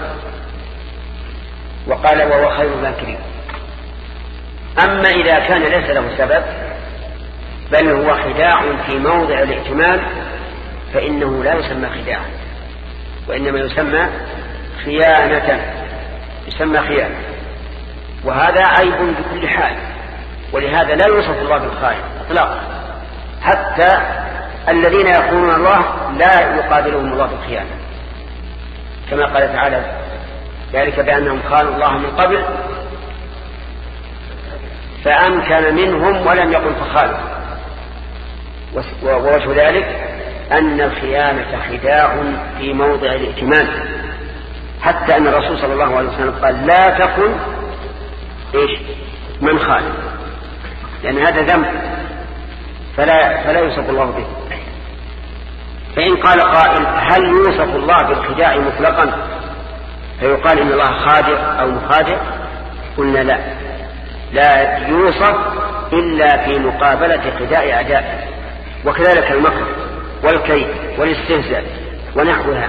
وقال وهو خير الماكرين. أما إذا كان ليس له سبب بل هو خداع في موضع الائتمان فإنه لا يسمى خداعا، وإنما يسمى خيانة، يسمى خيانة، وهذا عيب بكل حال. ولهذا لا يوصف الله بالخائن اطلاقا، حتى الذين يقولون الله لا يقابلهم الله بالخيانة، كما قال تعالى ذلك بأنهم خانوا الله من قبل فأمكن منهم ولم يقل فخالوا. ووجه ذلك أن الخيانة خداع في موضع الائتمان، حتى أن الرسول صلى الله عليه وسلم قال لا تكن من خان، لأن هذا ذنب فلا يوصف الله به. فإن قال قائل هل يوصف الله بالخداع مطلقا فيقال إن الله خادع أو مخادع؟ قلنا لا يوصف إلا في مقابلة خداع أعدائه. وكذلك المكر والكيد والاستهزاء ونحوها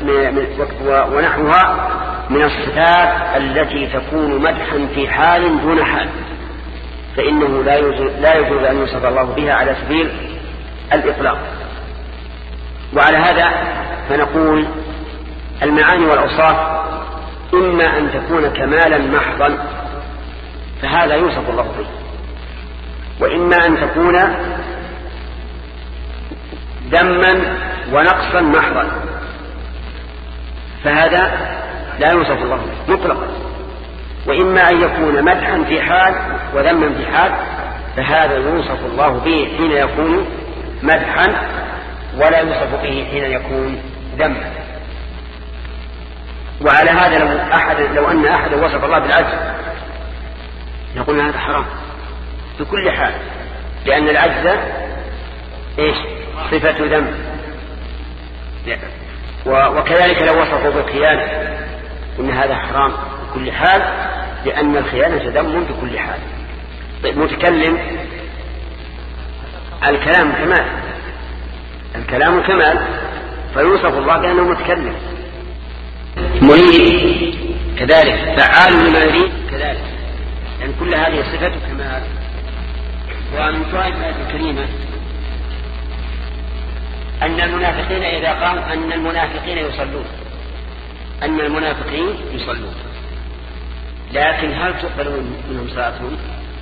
من الصفات التي تكون مدحا في حال دون حال، فإنه لا يجوز أن يوصف الله بها على سبيل الإطلاق. وعلى هذا فنقول المعاني والأوصاف إما أن تكون كمالا محضا فهذا يوصف الله به، وإما أن تكون ذما ونقصا محضا فهذا لا يوصف الله به مطلقا، وإما أن يكون مدحا في حال وذما في حال فهذا يوصف الله به حين يكون مدحا ولا يوصف به حين يكون ذما. وعلى هذا لو أن أحد وصف الله بالعجز نقول هذا حرام بكل حال، لأن العجز صفة ذنب. وكذلك لو وصفوا بالخيانة إن هذا حرام بكل حال، لأن الخيانة ذنب بكل حال. طيب متكلم، الكلام كمال، الكلام كمال، فيوصف الله بأنه متكلم. مريد كذلك، فعال لما يريد كذلك، لأن كل هذه صفة كمال. ومن فوائد الآية الكريمة أن المنافقين إذا قاموا أن المنافقين يصلون، أن المنافقين يصلون، لكن هل تقبل منهم صلاتهم؟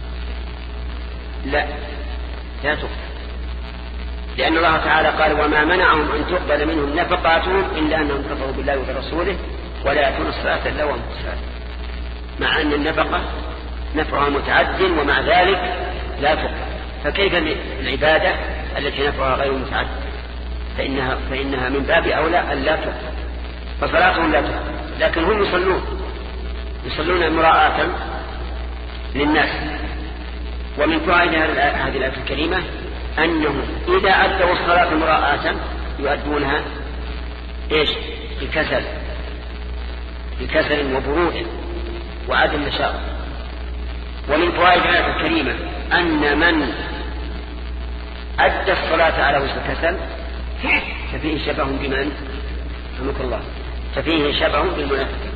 لا تقبل، لأن الله تعالى قال وما منعهم أن تقبل منهم نفقاتهم إلا أنهم كفروا بالله وبرسوله ولا يأتون الصلاة إلا وهم كسالى، مع أن النفقة نفعها متعد ومع ذلك لا تقبل. فكيف العبادة التي نفعها غير متعد؟ فإنها من باب أولى أن لا تقبل، فصلاتهم لا تقبل، لكن هم يصلون مراءة للناس. ومن فوائد هذه الآية الكريمة أنهم إذا أدوا الصلاة مراءة يؤدونها بكسل وبرود وعدم نشاط. ومن فوائد الآية الكريمة أن من أدى الصلاة على وجه الكسل ففيه شبه بمن؟ رحمك الله، ففيه شبه بالمنافقين.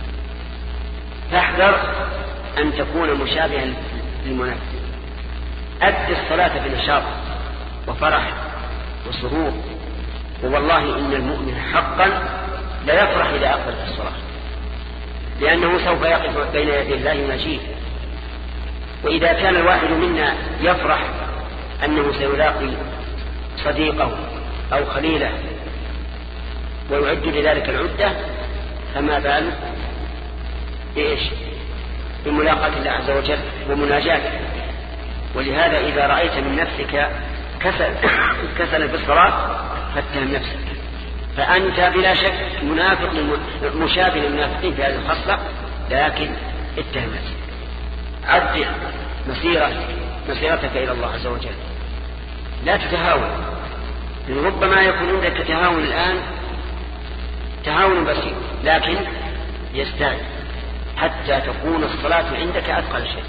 فاحذر أن تكون مشابها للمنافقين. أدى الصلاة بنشاط وفرح وسرور، ووالله إن المؤمن حقا لا يفرح إذا أقبل في الصلاة، لأنه سوف يقف بين يدي الله يناجيه. وإذا كان الواحد منا يفرح أنه سيلاقي صديقه أو خليله ويعد لذلك العدة، فما بال بملاقاة الله عز وجل ومناجاته. ولهذا إذا رأيت من نفسك كسل في الصلاة فاتهم نفسك، فأنت بلا شك منافق مشابه للمنافقين في هذه الخصلة، لكن اتهم نفسك، عدل مسيرتك إلى الله عز وجل، لا تتهاون. ربما يكون عندك تهاون الآن تهاون بسيط، لكن يستعد حتى تكون الصلاة عندك أثقل شيء.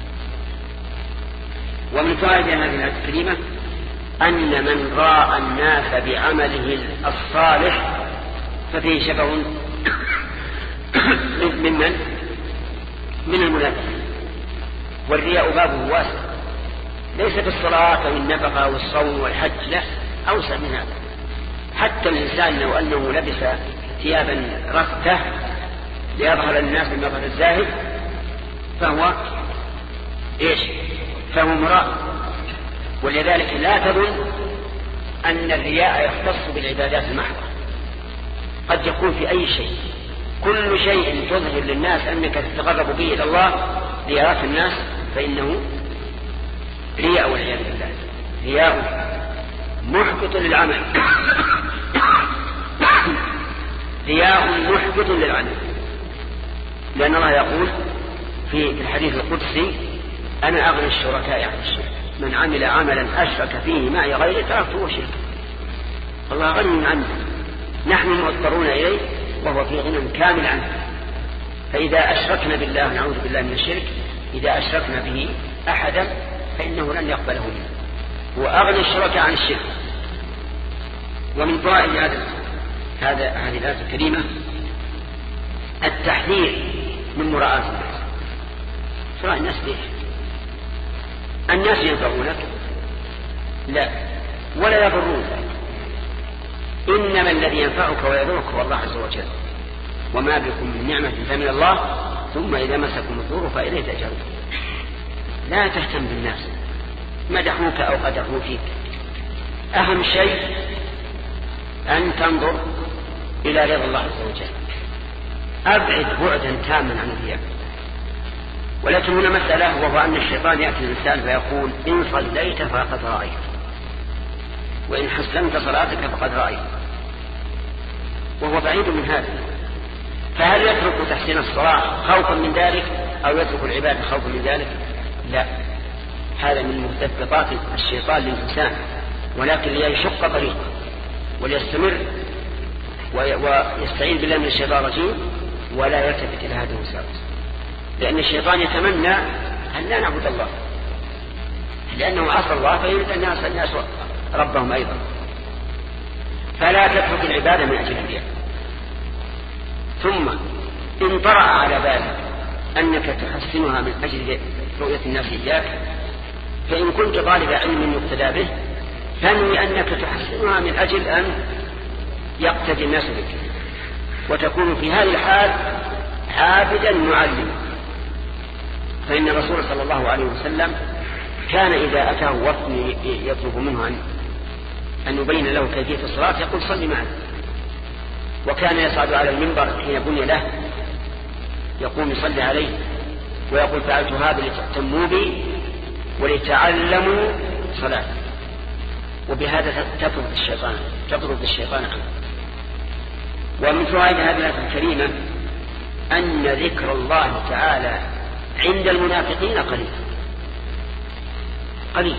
ومن فوائد هذه الآية الكريمة أن من راى الناس بعمله الصالح ففيه شبه من المنافقين. والرياء بابه واسع، ليس بالصلاة والنفقة والصوم والحج، لا، أوسع من هذا. حتى الإنسان لو أنه لبس ثيابا رثة ليظهر للناس بمظهر الزاهد فهو مراء. ولذلك لا تظن أن الرياء يختص بالعبادات المحضة، قد يكون في أي شيء. كل شيء تظهر للناس أنك تتقرب به إلى الله ليراك الناس فإنه رياء، والعياذ بالله. رياء محبط للعمل رياء محبط للعمل، لأن الله يقول في الحديث القدسي أنا أغنى الشركاء عن الشرك، من عمل عملا أشرك فيه معي غيري تركته وشركه. الله غني عنه، نحن مضطرون إليه وهو في غنى كامل عنه. فإذا أشركنا بالله، نعوذ بالله من الشرك، إذا أشركنا به أحدا فإنه لن يقبله منه، هو أغنى الشركاء عن الشرك. ومن فوائد هذه الآية الكريمة التحذير من مراءة الناس. سواء الناس ليش؟ الناس ينفعونك؟ لا، ولا يضرونك، إنما الذي ينفعك ويضرك هو الله عز وجل. وما بكم من نعمة فمن الله، ثم إذا مسكم الضر فإليه تجرون. لا تهتم بالناس مدحوك أو قدحوا فيك، أهم شيء أن تنظر إلى رضا الله عز وجل، أبعد بعدا تاما عن الرياء. ولكن هنا مسألة، وهو أن الشيطان يأتي الإنسان فيقول إن صليت فقد رأيت، وإن حسنت صلاتك فقد رأيت، وهو بعيد من هذا. فهل يترك تحسين الصلاة خوفا من ذلك أو يترك العبادة خوفا من ذلك؟ لا، هذا من مثبطات الشيطان للإنسان، ولكن ليشق طريقه وليستمر ويستعين بالله من الشيطان الرجيم ولا يلتفت إلى هذه الوساوس، لأن الشيطان يتمنى أن لا نعبد الله لأنه عصى الله فيريد أن الناس ربهم أيضا. فلا تترك العبادة من أجل الرياء. ثم إن طرأ على بالك أنك تحسنها من أجل رؤية الناس إياك، فإن كنت طالب علم يقتدى به فانوي أنك تحسنها من أجل أن يقتدي الناس بك، وتكون في هذه الحال عابدا معلما. فإن الرسول صلى الله عليه وسلم كان إذا أتاه وفد يطلب منه أن يبين له كيفية الصلاة يقول صل معه، وكان يصعد على المنبر حين بني له يقوم يصلي عليه ويقول فعلت هذا لتأتموا بي ولتعلموا صلاة. وبهذا تطرد الشيطان عنه. ومن فوائد هذه الآية الكريمة أن ذكر الله تعالى عند المنافقين قليل.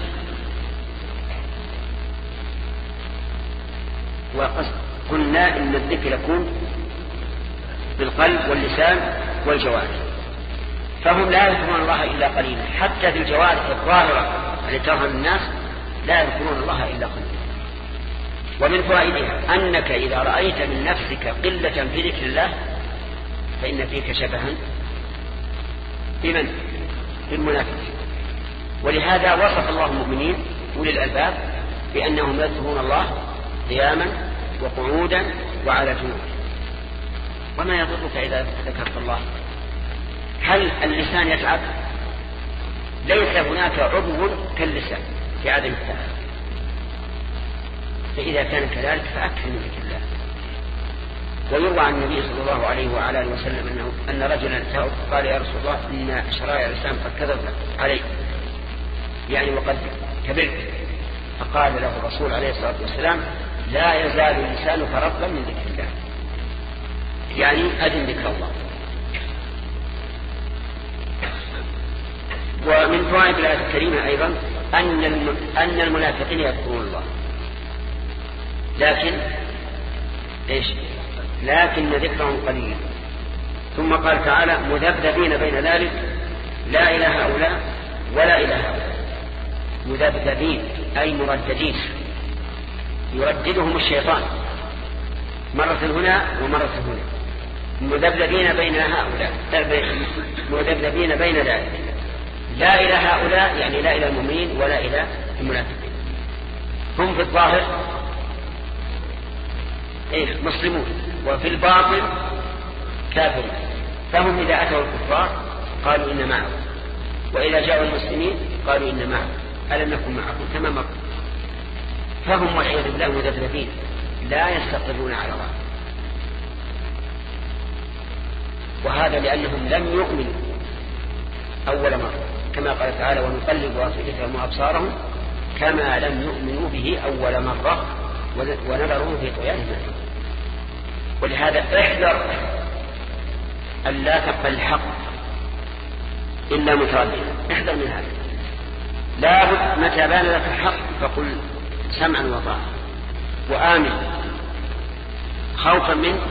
وقلنا إن الذكر يكون بالقلب واللسان والجوارح، فهم لا يذكرون الله إلا قليلا، حتى في الجوارح الظاهرة التي تظهر الناس لا يذكرون الله إلا قليلا. ومن فوائدها أنك إذا رأيت من نفسك قلة في ذكر الله فإن فيك شبها بمن؟ بالمنافقين. ولهذا وصف الله المؤمنين أولي الألباب بأنهم يذكرون الله قياما وقعودا وعلى جنوب. وما يضرك إذا ذكرت الله؟ هل اللسان يتعب؟ ليس هناك عضو كاللسان في عدم التعب، فإذا كان كذلك فأكثر من ذكر الله. ويروى عن النبي صلى الله عليه وعلى اله وسلم أن رجلا قال يا رسول الله إن شرائع الإسلام قد كذبت عليك، يعني وقد كبرت. فقال له الرسول عليه الصلاة والسلام لا يزال لسانك رطبا من ذكر الله، يعني أدم ذكر الله. ومن فوائد الآية الكريمة أيضا أن المنافقين يذكرون الله، لكن ذكرهم قليل. ثم قال تعالى مذبذبين بين ذلك لا إله هؤلاء ولا إله هؤلاء. مذبذبين أي مرددين، يرددهم الشيطان مرة هنا ومرة هنا. مذبذبين بين هؤلاء، مذبذبين بين ذلك لا إلى هؤلاء يعني لا إلى المؤمنين ولا إلى المنافقين. هم في الظاهر مسلمون وفي الباطن كافرون، فهم إذا أتوا الكفار قالوا إن معهم، وإذا جاءوا المسلمين قالوا إن معهم، ألم نكن معكم كما مر. فهم والعياذ بالله مذبذبين لا يستقرون على الله، وهذا لأنهم لم يؤمنوا أول مرة، كما قال تعالى ونقلب أفئدتهم وأبصارهم كما لم يؤمنوا به أول مرة ونذروا في طغيانهم. ولهذا احذر أن لا تقبل الحق إلا مترددا، احذر من هذا. لابد متى بان لك الحق فقل سمعا وطاعة وآمن، خوفا من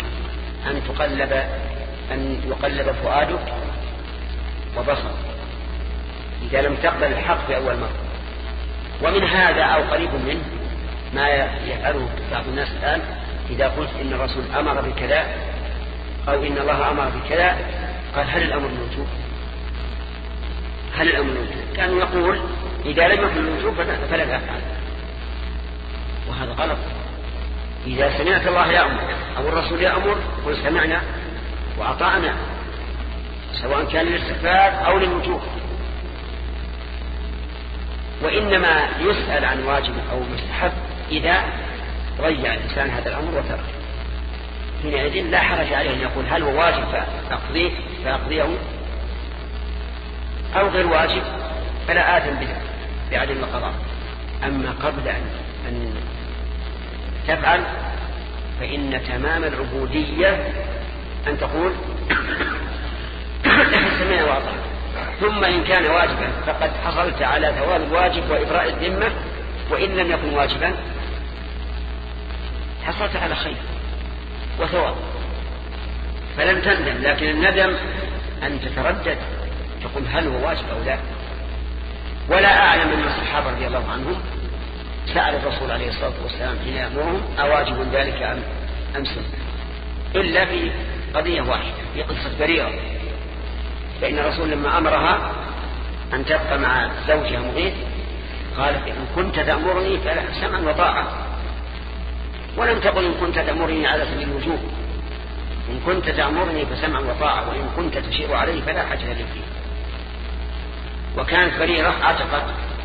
أن يقلب فؤادك وبصرك إذا لم تقبل الحق في أول مرة. ومن هذا أو قريب منه ما يفعله بعض الناس الآن، إذا قلت إن الرسول أمر بكذا أو إن الله أمر بكذا قال هل الأمر الوجوب؟ هل الأمر الوجوب؟ كانوا يقول إذا لم يكن الوجوب فلا تفعل، وهذا غلط. إذا سمعت الله يأمر أو الرسول يأمر قل سمعنا وأطعنا، سواء كان للاستحباب أو للوجوب. وإنما يسأل عن واجب أو مستحب إذا رجع الإنسان هذا الأمر وترك، حينئذ لا حرج عليه أن يقول هل هو واجب فأقضيه أو غير واجب فلا آثم بعدم القضاء. أما قبل أن تفعل فإن تمام العبودية أن تقول سمعنا وأطعنا، ثم إن كان واجبا فقد حصلت على ثواب الواجب وإبراء الذمة، وإن لم يكن واجبا حصلت على خير وثواب فلن تندم. لكن الندم أن تتردد تقول هل هو واجب أو لا. ولا أعلم أن الصحابة رضي الله عنهم سأل الرسول عليه الصلاة والسلام حين يأمرهم أواجب ذلك أم سنة، إلا في قضية واحدة في قصة بريرة، فإن الرسول لما أمرها أن تبقى مع زوجها مغيث قالت إن كنت تأمرني فلا سمعا وطاعة، ولم تقل إن كنت تأمرني على سبيل الوجوب، إن كنت تأمرني فسمعا وطاعة، وإن كنت تشير عليه فلا حاجة لي فيه. وكانت بريرة عتقت،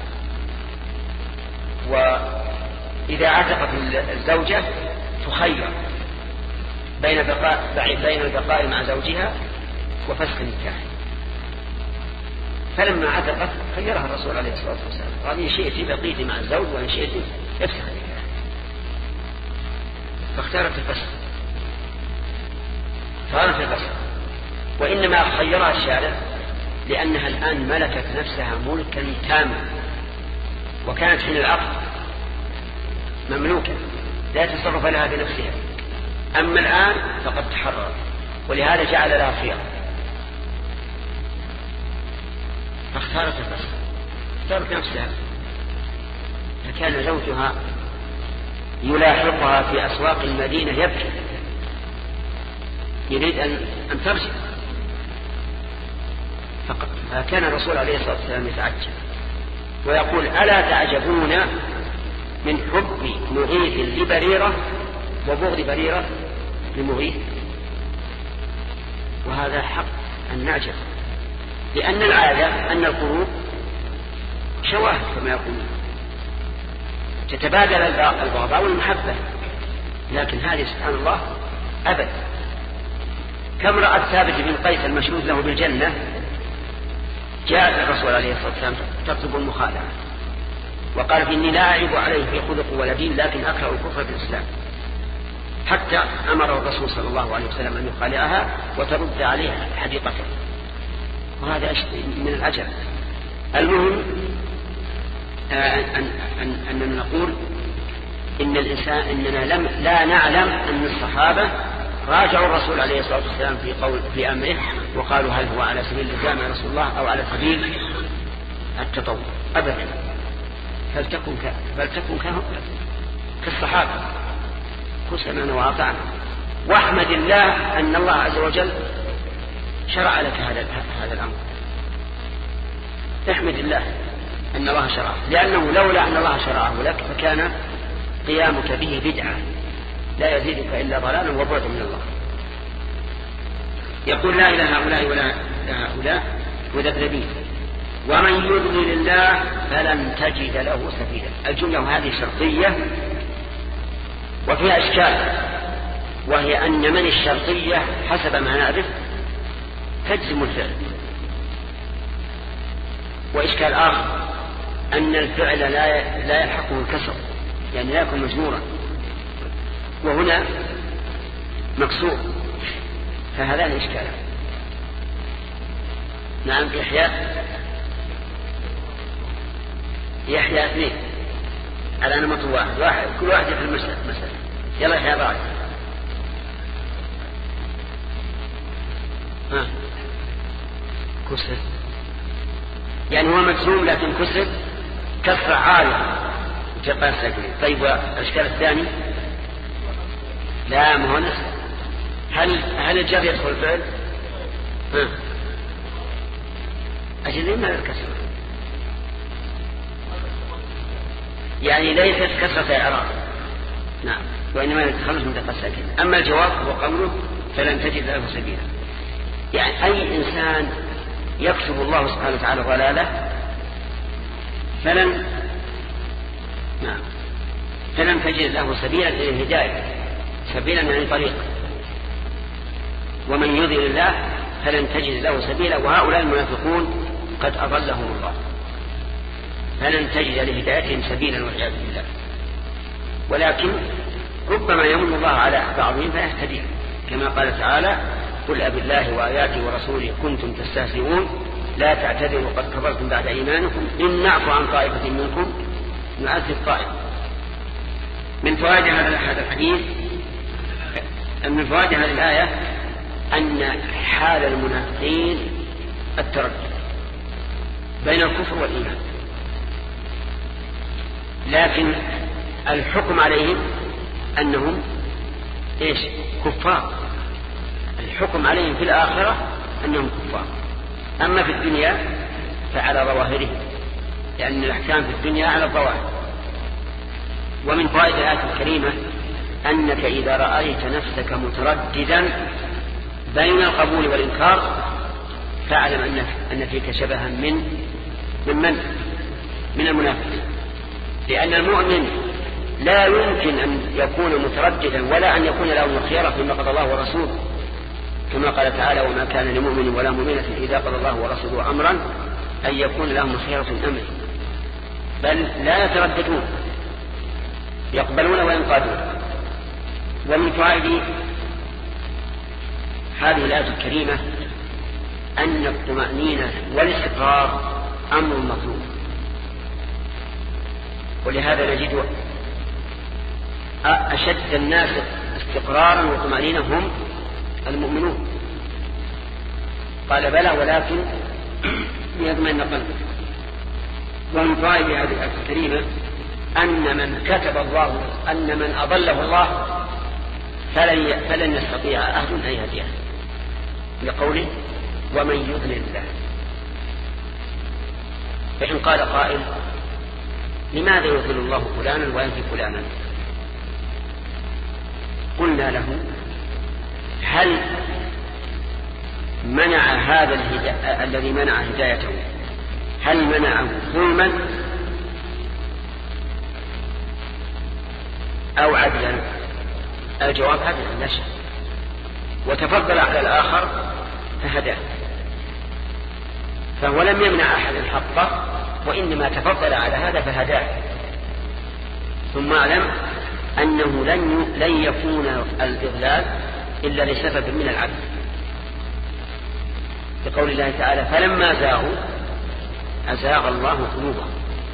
وإذا عتقت الزوجة تخير بين البقاء مع زوجها وفسخ النكاح، فلما عتقت خيرها الرسول عليه الصلاة والسلام قال إن شئت بقيت مع الزوج وإن شئت افسخ النكاح، فاختارت الفسخ، وإنما خيرها الشارع لأنها الآن ملكت نفسها ملكا تاما، وكانت حين العقد مملوكة لا تصرف لها بنفسها، أما الآن فقد تحرر، ولهذا جعل لها خيار، فاختارت الفسخ، اختارت نفسها. فكان زوجها يلاحقها في أسواق المدينة يبكي يريد أن ترجع، فكان الرسول عليه الصلاة والسلام يتعجب ويقول ألا تعجبون من حب مغيث لبريرة وبغض بريرة لمغيث؟ وهذا حق أن نعجب، لأن العادة أن القلوب شواهد كما يقولون تتبادل البغضاء والمحبة، لكن هذه سبحان الله أبد. كم رأت ثابت بن قيس المشهود له بالجنة جاءت الرسول عليه الصلاة والسلام تطلب المخالعة وقال إني لا أعيب عليه في خلق ولا دين لكن أكره الكفر في الإسلام، حتى أمر الرسول صلى الله عليه وسلم أن يخالعها وترد عليها حديقته، وهذا من العجب. المهم أننا نقول إن الإنسان إننا لا نعلم أن الصحابة راجعوا الرسول عليه الصلاة والسلام في أمره وقالوا هل هو على سبيل الإلزام يا رسول الله أو على سبيل التطوع، أبدا، فلتكن كالصحابة كسمنا وأطعنا، واحمد الله أن الله عز وجل شرع لك هذا الأمر، احمد الله أن الله شرعه، لأنه لولا أن الله شرعه لك فكان قيامك به بدعة لا يزيدك إلا ضلالا وبعد من الله. يقول لا إله هؤلاء ولا هؤلاء مذبذبين ومن يضلل الله فلن تجد له سبيلا. الجملة هذه شرطية وفيها إشكال، وهي أن من الشرطية حسب ما نعرف تجزم الفعل، وإشكال آخر أن الفعل لا يلحقه الكسر، يعني لا يكون مجمورا، وهنا مكسور، فهذان إشكالان. نعم يحيى اثنين على نمط واحد كل واحد في المسألة. يلا يحيى بعد كسر، يعني هو مجزوم لكن كسر كسر عالي وتبقى ساكنين. طيب والاشكال الثاني لا مهندس، هل الجر يدخل الفعل؟ أجل ما الكسر، يعني ليست كسرة إعراب، نعم، وإنما يتخلص من دقة الساكن. أما الجواب هو قوله فلن تجد له سبيلا، يعني أي إنسان يكتب الله سبحانه وتعالى ضلاله فلن تجد له سبيلا إلى الهداية، سبيلا يعني طريق. ومن يضل الله فلن تجد له سبيلا، وهؤلاء المنافقون قد أضلهم الله، فلن تجد لهدايتهم سبيلا والعياذ بالله. ولكن ربما يمن الله على بعضهم فيهتدي، كما قال تعالى قل أبالله وآياته ورسوله كنتم تستهزئون لا تعتذروا قد كفرتم بعد إيمانكم إن نعفو عن طائفة منكم نعذب طائفة. من فوائد هذا الحديث، من فوائد هذه الآية أن حال المنافقين التردد بين الكفر والإيمان، لكن الحكم عليهم أنهم إيش؟ كفار. الحكم عليهم في الآخرة أنهم كفار. أما في الدنيا فعلى ظواهره، لأن الأحكام في الدنيا على الظواهر. ومن فوائد الآية الكريمة أنك إذا رأيت نفسك مترددا بين القبول والإنكار فاعلم أن فيك شبها من المنافق، لأن المؤمن لا يمكن أن يكون مترددا ولا أن يكون له الخيار فيما قضى الله ورسوله، كما قال تعالى: وما كان لمؤمن ولا مؤمنة إذا قضى الله ورسوله أمرا أن يكون لهم الخيرة من أمره، بل لا يترددون، يقبلون وينقادون. ومن فوائد هذه الآية الكريمة أن الطمأنينة والاستقرار أمر مطلوب، ولهذا نجد أشد الناس استقرارا وطمأنينة هم المؤمنون. قال: بلى ولكن ليطمئن قلبه. ومن فوائد هذه الآية الكريمة أن من أضله الله فلن يستطيع أحد أن يهديه، لقوله: ومن يضلل الله. فإن قال قائل: لماذا يضل الله فلانا ويهدي فلانا؟ قلنا له: هل منع هذا الذي منع هدايته هل منعه ظلما أو عدلا؟ الجواب: عدلا لا شك، وتفضل على الآخر فهداه، فهو لم يمنع أحد الحق، وإنما تفضل على هذا فهداه. ثم اعلم أنه لن يكون الإضلال إلا لسبب من العدل، بقول الله تعالى: فلما زاغوا أزاغ الله قلوبهم.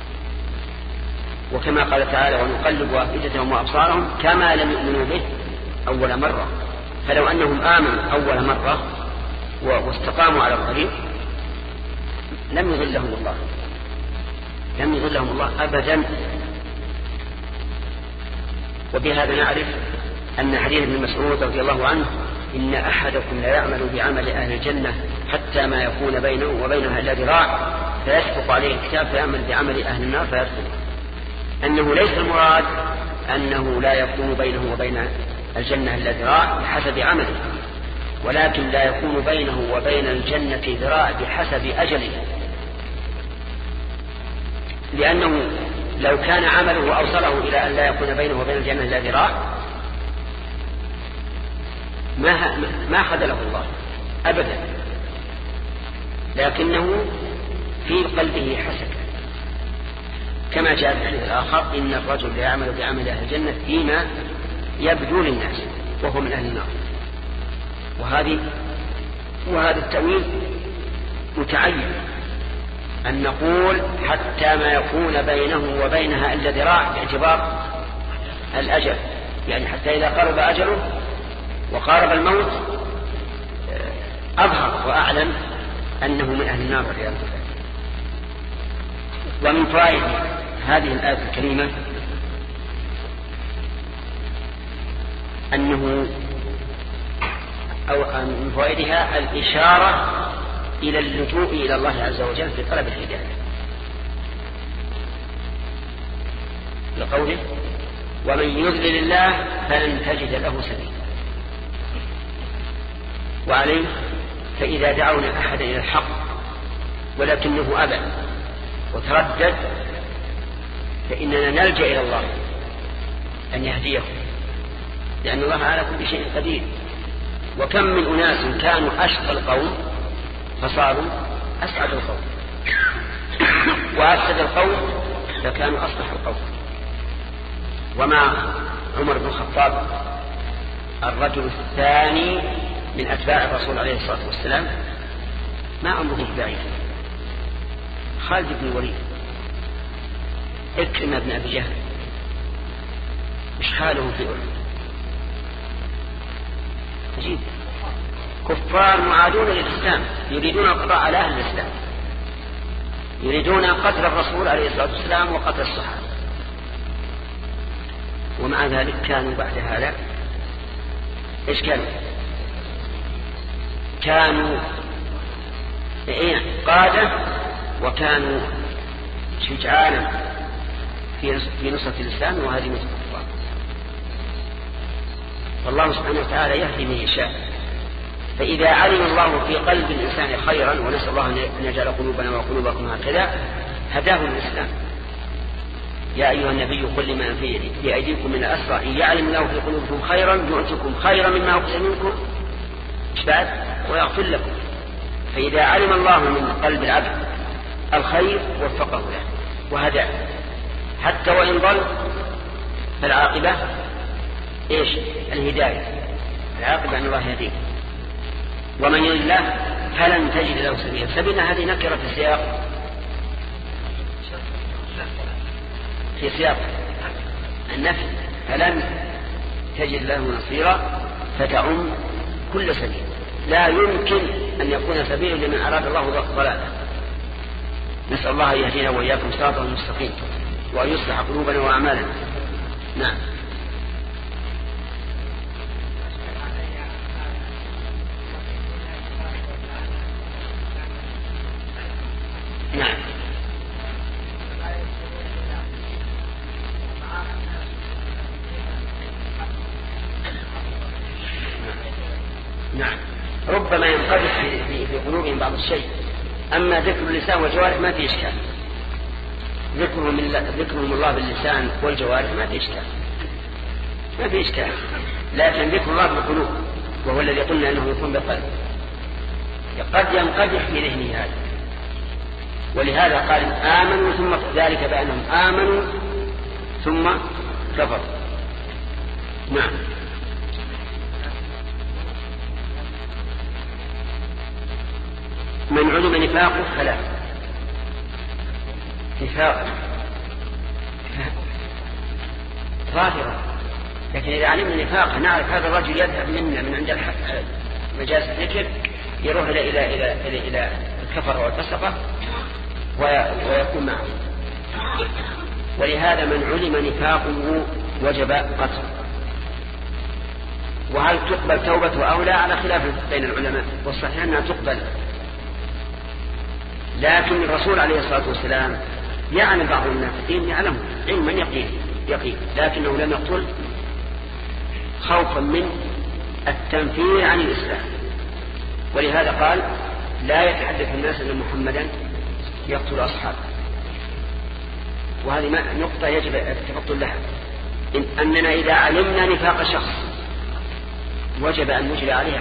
وكما قال تعالى: ونقلب أفئدتهم وأبصارهم كما لم يؤمنوا به أول مرة. فلو أنهم آمنوا أول مرة واستقاموا على الطريق لم يضلهم الله أبدا. وبهذا نعرف أن حديث ابن مسعود رضي الله عنه: إن أحدكم لا يعمل بعمل أهل الجنة حتى ما يكون بينه وبينها إلا ذراع فيسبق عليه الكتاب فيعمل بعمل أهل النار فيدخل. أنه ليس المراد أنه لا يكون بينه وبين الجنة إلا ذراع بحسب عمله، ولكن لا يكون بينه وبين الجنة ذراع بحسب أجله، لأنه لو كان عمله أوصله إلى أن لا يكون بينه وبين الجنة إلا ذراع ما خذله الله أبدا، لكنه في قلبه حسد، كما جاء في الحديث الآخر: إن الرجل لا يعمل بعمل أهل الجنة فيما يبدو للناس وهو من أهل النار. وهذا التأويل متعين، أن نقول حتى ما يكون بينه وبينها إلا ذراع باعتبار الأجل، يعني حتى إذا قرب أجله وقارب الموت أظهر وأعلم أنه من أهل النار والعياذ بالله. ومن فوائد هذه الآية الكريمة أنه أو من فوائدها الإشارة إلى اللجوء إلى الله عز وجل في طلب الهداية، لقوله: ومن يضلل الله فلن تجد له سبيلا. وعليه فإذا دعونا أحدا إلى الحق ولكنه أبى وتردد فإننا نلجأ إلى الله أن يهديه، لأن الله على كل شيء قدير. وكم من أناس كانوا أشقى القوم فصاروا أسعد القوم، وأفسد القوم فكانوا أصلح القوم. ومع عمر بن الخطاب الرجل الثاني من أتباع الرسول عليه الصلاة والسلام ما عمره بعيد، خالد بن الوليد، إكرمة بن أبي جهل، مش حاله في أولد عجيب، كفار معادون للإسلام يريدون القضاء على أهل الإسلام، يريدون قتل الرسول عليه الصلاة والسلام وقتل الصحابة، ومع ذلك كانوا بعد هذا إيش كانوا قادة، وكانوا شجعانا في نصرة الإسلام وهذه نصرة الله. والله سبحانه وتعالى يهدي من يشاء. فإذا علم الله في قلب الإنسان خيرا، ونسأل الله أن يجعل قلوبنا وقلوبكم هكذا، هداه الإسلام. يا أيها النبي قل لمن في أيديكم من الأسرى إن يعلم الله في قلوبكم خيرا يؤتكم خيرا مما أخذ منكم ويغفر لكم. فإذا علم الله من قلب العبد الخير وفقه له وهداه، حتى وإن ضل فالعاقبة إيش؟ الهداية. العاقبة أن الله يهديه. ومن يضل الله فلن تجد له سبيلا. سبيلنا هذه نكرة في سياق النفي، فلن تجد له نصيرا، فتعم كل سبيل. لا يمكن أن يكون سبيل لمن أراد الله ضلاله. نسأل الله أن يهدينا وإياكم صراطا مستقيما، وأن يصلح قلوبنا وأعمالنا. نعم. نعم. نعم. ربما ينقذف في قلوبهم بعض الشيء. أما ذكر اللسان والجوارح ما في إشكال. ذكرهم الله باللسان والجوارح ما في إشكال. لكن ذكر الله بالقلوب، وهو الذي قلنا أنه يكون بالقلب، قد ينقدح في ذهنه هذا. ولهذا قال آمنوا ثم ذلك بأنهم آمنوا ثم كفروا. نعم. من علم نفاقه فلا نفاق ظاهرا، لكن إذا علمنا نفاقه نعرف هذا الرجل يذهب منا من عند مجالس الذكر يروح إلى الكفر والفسقة ويكون معه. ولهذا من علم نفاقه وجب قتله. وهل تقبل توبته أو لا على خلاف بين العلماء، والصحيح أنها تقبل. لكن الرسول عليه الصلاة والسلام يعلم بعض المنافقين يعلم علما يقين، لكنه لم يقتل خوفا من التنفير عن الإسلام. ولهذا قال لا يتحدث الناس أن محمدا يقتل أصحابه. وهذه نقطة يجب التفطن لها، أننا إذا علمنا نفاق شخص وجب أن نجري عليه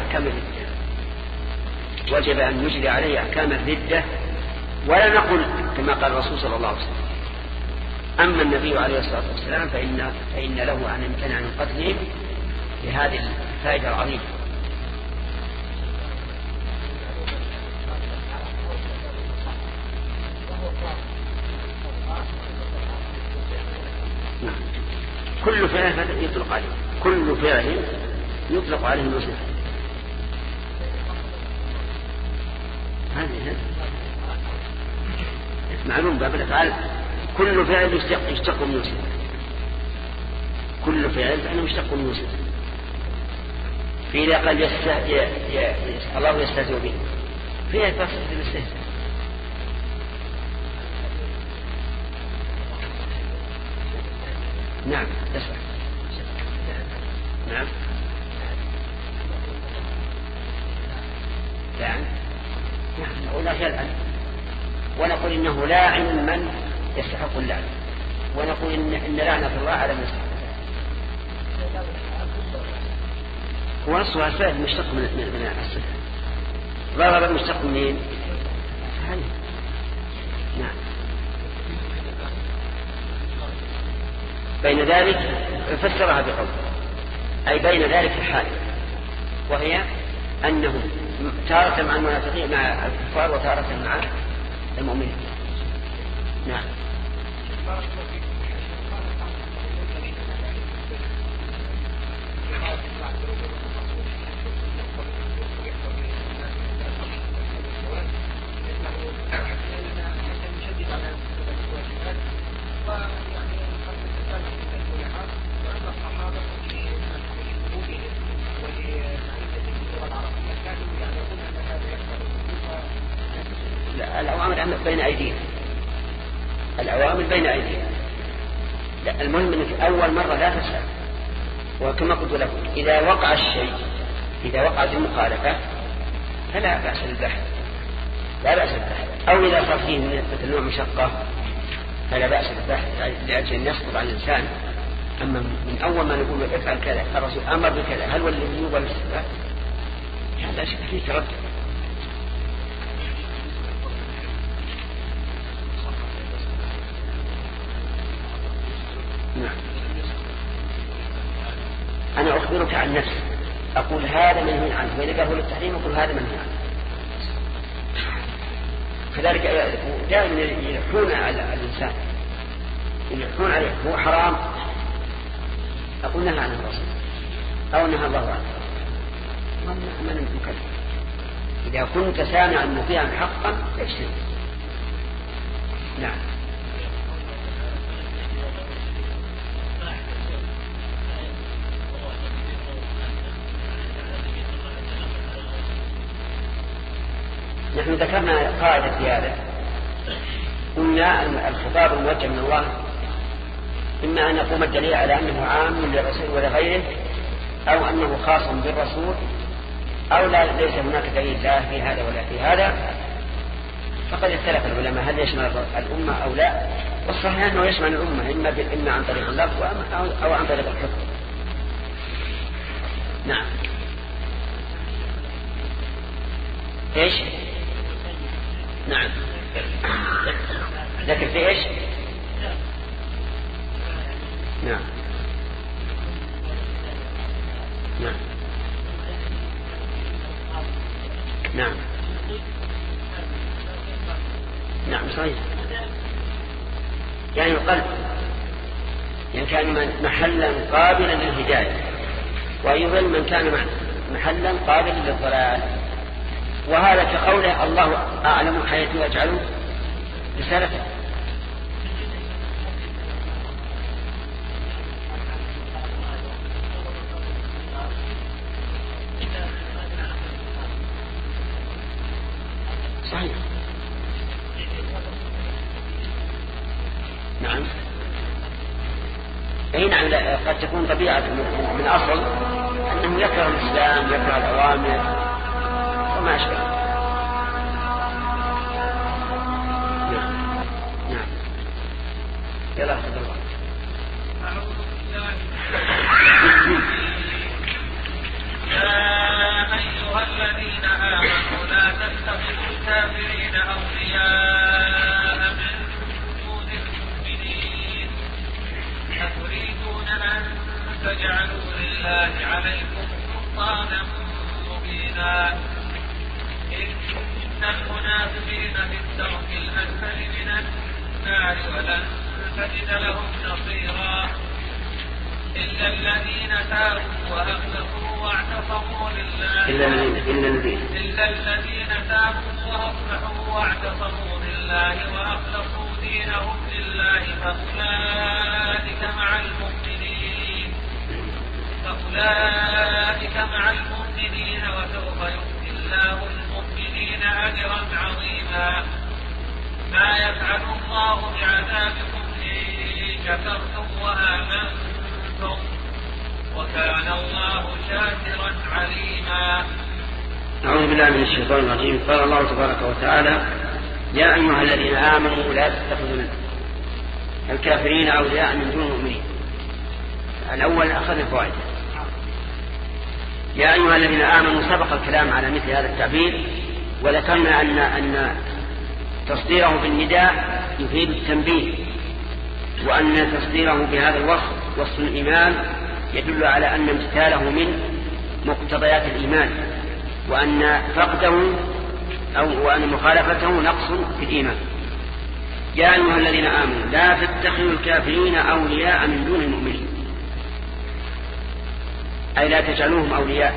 أحكام الردة، ولا نقول كما قال الرسول صلى الله عليه وسلم. أما النبي عليه الصلاة والسلام فإن له أن يمتنع عن قتلهم لهذه الفائدة العظيمة. كل فعل يطلق عليه المسلم. هذه معلوم باب الأفعال. كل فعل يشتق من مسلم. كل فعل فإنه يشتق من مسلم. في إذا قال الله يستهزئ به، فيها تصف الاستهزاء. نعم يسمع. نعم نقول لا يلعن، ونقول إنه لاعن من يستحق اللعن، ونقول إن لعنة الله على من يستحق. ونصها الفعل مشتق من الصفة. ضرب مشتق منين؟ نعم. بين ذلك فسرها بقول أي بين ذلك الحال، وهي أنه تارة مع المنافقين مع الكفار وتارة مع المؤمنين. نعم. بين أيدينا، الأوامر بين أيدينا. المهم أنك أول مرة لا تسأل. وكما قلت لكم إذا وقع الشيء، إذا وقعت المخالفة فلا بأس بالبحث، لا بأس بالبحث. أو إذا صار فيه مثل نوع مشقة فلا بأس بالبحث لأجل أن يسقط عن الإنسان. أما من أول ما نقول افعل كذا، الرسول أمر بكذا، هل ولا الوجوب ولا الاستحباب؟ هذا شيء فيه تردد. نعم. أنا أخبرك عن نفسي، أقول هذا منهي عنه، وإذا قال هو للتحريم أقول هذا منهي عنه. كذلك دائما يلحون على الإنسان، يلحون عليه هو حرام، أقول نهى عنه الرسول أو نهى الله عنه. من المكلف إذا كنت سامعا مطيعا حقا اجتنب. نعم. نحن ذكرنا قاعدة في هذا، قلنا الخطاب الموجه من الله إما أن يقوم الدليل على أنه عام للرسول ولغيره، أو أنه خاص بالرسول، أو ليس هناك دليل لا في هذا ولا في هذا. فقد اختلف العلماء هل يشمل الأمة أو لا، والصحيح أنه يشمل الأمة إما عن طريق اللفظ أو عن طريق الحكم. نعم. إيش؟ نعم. ذكر في إيش؟ نعم. نعم. نعم. نعم صحيح. يعني القلب يعني كان محلا قابلا للهداية، ويضل من كان محلا قابلا للضلال. وهذا كقوله الله أعلم حيث يجعل رسالته. صحيح. نعم. أي نعم. قد تكون طبيعة من أصل أنه يكره الإسلام، يكره الأوامر وما أشبه. نعم. نعم. يلا أخذ الله. يا أيها الذين آمنوا لا تتخذوا الكافرين أولياء من دون المؤمنين، أتريدون أن تجعلوا لله عليكم سلطانا مبينا. إن المنافقين في الدرك الأسفل من النار ولن تجد لهم نصيرا، إلا الذين تابوا وأخلصوا واعتصموا لله وأخلصوا دينهم لله فأولئك مع المؤمنين وسوف يؤتي الله المؤمنين أجرا عظيما. ما يفعل الله بعذابكم إن شكرتم وآمنتم وكان الله شاكرا عليما. أعوذ بالله من الشيطان الرجيم. قال الله تبارك وتعالى: يا أيها الذين آمنوا لا تتخذوا الكافرين أولياء من دون المؤمنين. الأول أخذ الفوائد. يا أيها الذين آمنوا سبق الكلام على مثل هذا التعبير، وذكرنا أن تصديره بالنداء يفيد التنبيه، وأن تصديره بهذا الوصف وصف الإيمان يدل على أن امتثاله من مقتضيات الإيمان، وأن فقده وأن مخالفته نقص في الإيمان. يا أيها الذين آمنوا لا تتخذوا الكافرين أولياء من دون المؤمنين، أي لا تجعلوهم أولياء،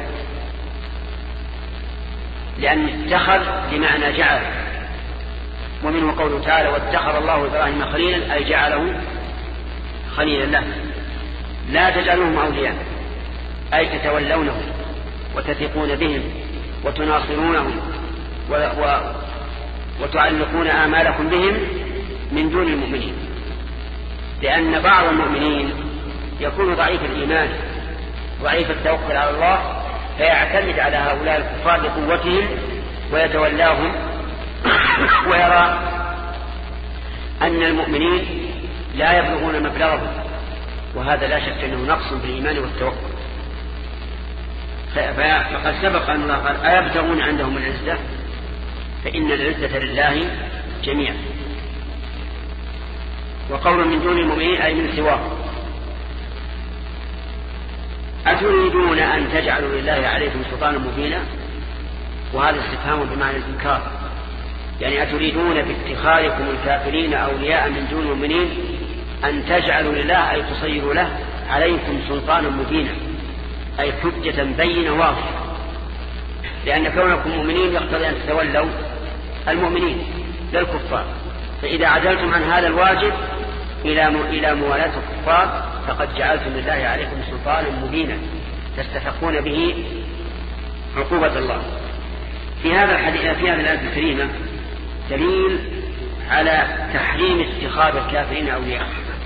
لأن اتخذ بمعنى جعل، ومنه قوله تعالى: واتخذ الله إبراهيم خليلا، أي جعله خليلا له. لا تجعلوهم أولياء أي تتولونهم وتثقون بهم وتناصرونهم وتعلقون آمالكم بهم من دون المؤمنين، لأن بعض المؤمنين يكون ضعيف الإيمان ضعيف التوكل على الله، فيعتمد على هؤلاء الكفار لقوتهم ويتولاهم، ويرى أن المؤمنين لا يبلغون مبلغهم، وهذا لا شك أنه نقص في الإيمان والتوكل. فقد سبق أن الله قال أيبتغون عندهم العزة، فإن العزة لله جميعا. وقول من دون المؤمنين أي من سواه. أتريدون أن تجعلوا لله عليكم سلطانا مبينا، وهذا استفهام بمعنى الإنكار، يعني أتريدون باتخاذكم الكافرين أولياء من دون المؤمنين أن تجعلوا لله أي تصيروا له عليكم سلطانا مبينا، أي حجة بينة واضحة، لأن كونكم مؤمنين يقتضي أن تتولوا المؤمنين لا الكفار، فإذا عدلتم عن هذا الواجب إلى موالاة الكفار فقد جعلتم لله عليكم سلطانا مبينا تستحقون به عقوبة الله. في هذا الحديث في هذه الآية الكريمة دليل على تحريم اتخاذ الكافرين أولياء،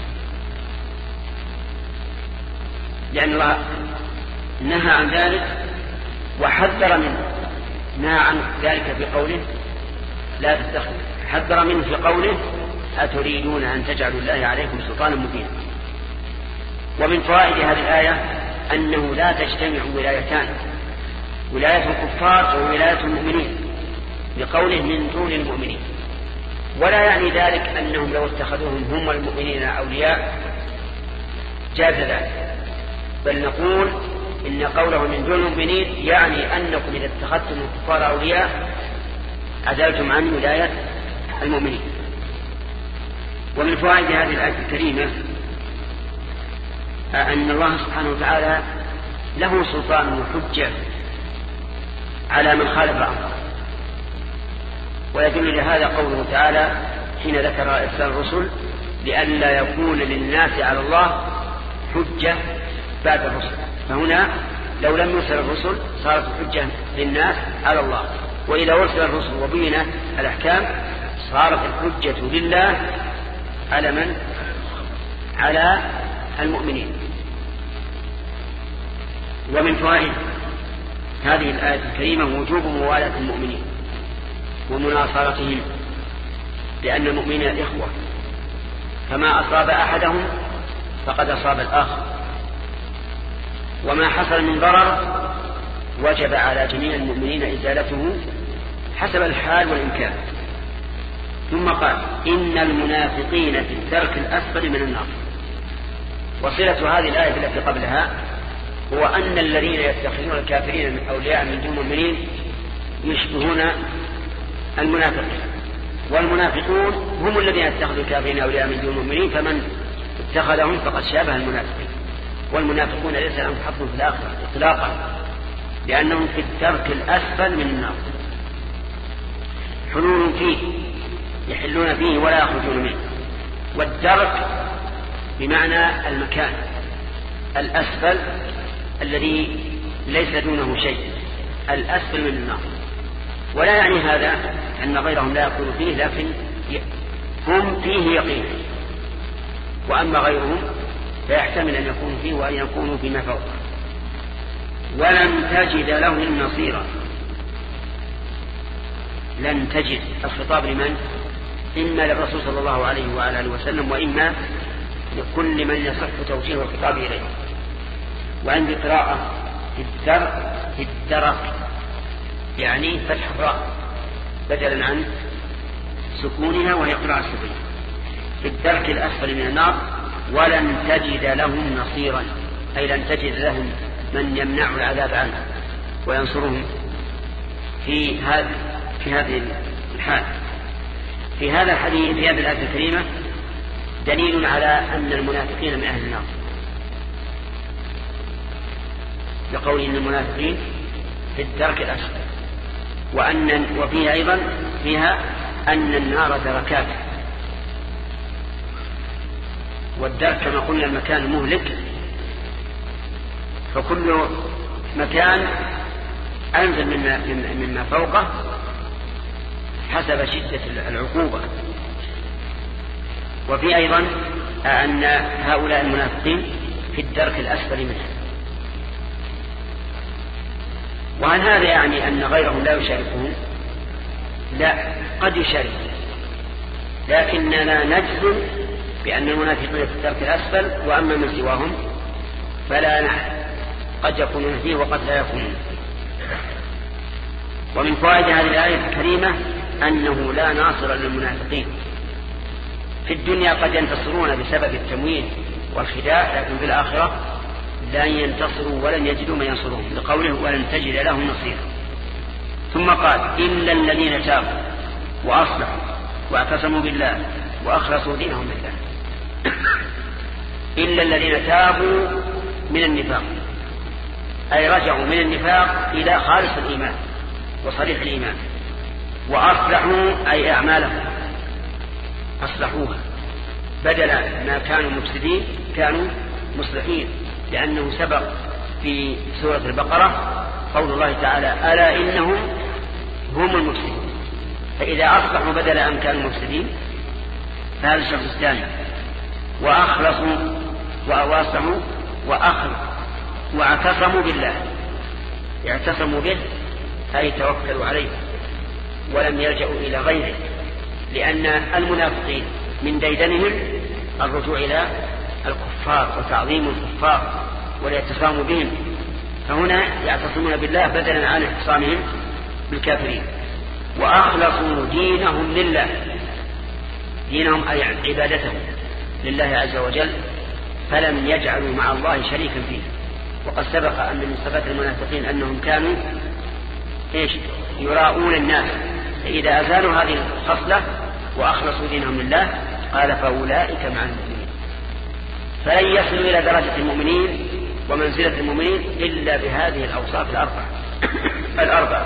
لأن الله نهى عن ذلك وحذر منه. نهى عن ذلك في قوله لا تتخذ، حذر منه في قوله أتريدون أن تجعلوا الله عليكم سلطانا مبينا. ومن فوائد هذه الآية أنه لا تجتمع ولايتان، ولاية الكفار وولاية المؤمنين، بقوله من دون المؤمنين، ولا يعني ذلك أنهم لو اتخذوهم هم المؤمنين أولياء جاز ذلك، بل نقول إن قوله من دون المؤمنين يعني أنكم إذا اتخذتم الكفار أولياء عدلتم عن ولاية المؤمنين. ومن فوائد هذه الآية الكريمة أن الله سبحانه وتعالى له سلطان وحجة على من خالف أمره، ويدل لهذا قوله تعالى حين ذكر إرسال الرسل لئلا يكون للناس على الله حجة بعد الرسل، فهنا لو لم يرسل الرسل صارت الحجة للناس على الله، وإذا أرسل الرسل وبينت الأحكام صارت الحجة لله على من؟ على المؤمنين. ومن فوائد هذه الآية الكريمة وجوب موالاة المؤمنين ومناصرتهم، لأن المؤمنين إخوة، فما أصاب أحدهم فقد أصاب الآخر، وما حصل من ضرر وجب على جميع المؤمنين إزالته حسب الحال والإمكان. ثم قال إن المنافقين في الدرك الأسفل من النار. وصلة هذه الآية التي قبلها هو أن الذين يتخذون الكافرين من أولياء من دون المؤمنين يشبهون المنافقين، والمنافقون هم الذين يتخذوا الكافرين أولياء من دون المؤمنين، فمن اتخذهم فقد شابه المنافقين. والمنافقون ليس لهم حظ في الآخرة إطلاقا، لأنهم في الدرك الأسفل من النار، حلول فيه يحلون فيه ولا يخرجون منه. والدرك بمعنى المكان الأسفل الذي ليس دونه شيء، الأسفل من النار. ولا يعني هذا أن غيرهم لا يكون فيه، لكن هم فيه يقين، وأما غيرهم فيحتمل أن يكونوا فيه وأن يكونوا فيما فوق. ولن تجد لهم نصيرا. لن تجد الخطاب لمن؟ إما للرسول صلى الله عليه وعلى آله وسلم، وإما لكل من يصح توجيه الخطاب إليه. وعندي قراءة في الدرك يعني فتح الراء بدلا عن سكونها، وهي قراءة سكونها في الدرك الأسفل من النار. ولن تجد لهم نصيرا، أي لن تجد لهم من يمنع العذاب عنه وينصرهم في هذه الحال. في هذا الحديث في هذه الآية الكريمة دليل على أن المنافقين من أهل النار، يقول إن المنافقين في الدرك الأسفل، وفيها أيضا أن النار دركات، والدرك كما قلنا المكان مهلك، فكل مكان أنزل مما فوقه حسب شدة العقوبة. وفي أيضا أن هؤلاء المنافقين في الدرك الأسفل منها. وهل هذا يعني أن غيرهم لا يشاركون؟ لا، قد يشاركون، لكننا نجزم بأن المنافقين في الدرك الأسفل، وأما من سواهم فلا نعلم، قد يكونون فيه وقد لا يكونون. ومن فوائد هذه الآية الكريمة أنه لا ناصر للمنافقين. في الدنيا قد ينتصرون بسبب التمويل والخداع، لكن في الآخرة لن ينتصروا ولن يجدوا من ينصرهم، لقوله ولن تجد لهم نصيرا. ثم قال إلا الذين تابوا وأصلحوا واعتصموا بالله وأخلصوا دينهم لله. إلا الذين تابوا من النفاق، أي رجعوا من النفاق إلى خالص الإيمان وصريح الإيمان. وأصلحوا أي أعمالهم أصلحوها، بدل ما كانوا مفسدين كانوا مصلحين، لأنه سبق في سورة البقرة قول الله تعالى ألا إنهم هم المفسدون. فإذا أصلحوا بدل أن كانوا مفسدين فهذا الشخص الثاني. وأخلصوا وأواصلوا واعتصموا بالله، اعتصموا به أي توكلوا عليه ولم يلجأوا إلى غيره، لأن المنافقين من ديدنهم الرجوع إلى الكفار وتعظيم الكفار والاعتصام بهم، فهنا يعتصمون بالله بدلا عن اعتصامهم بالكافرين. وأخلصوا دينهم لله، دينهم أي عبادتهم لله عز وجل، فلم يجعلوا مع الله شريكا فيه. وقد سبق أن من صفات المنافقين أنهم كانوا يراؤون الناس، فإذا أزالوا هذه الخصلة وأخلصوا دينهم لله قال فأولئك مع المؤمنين. فلن يصلوا إلى درجة المؤمنين ومنزلة المؤمنين إلا بهذه الأوصاف الأربعة.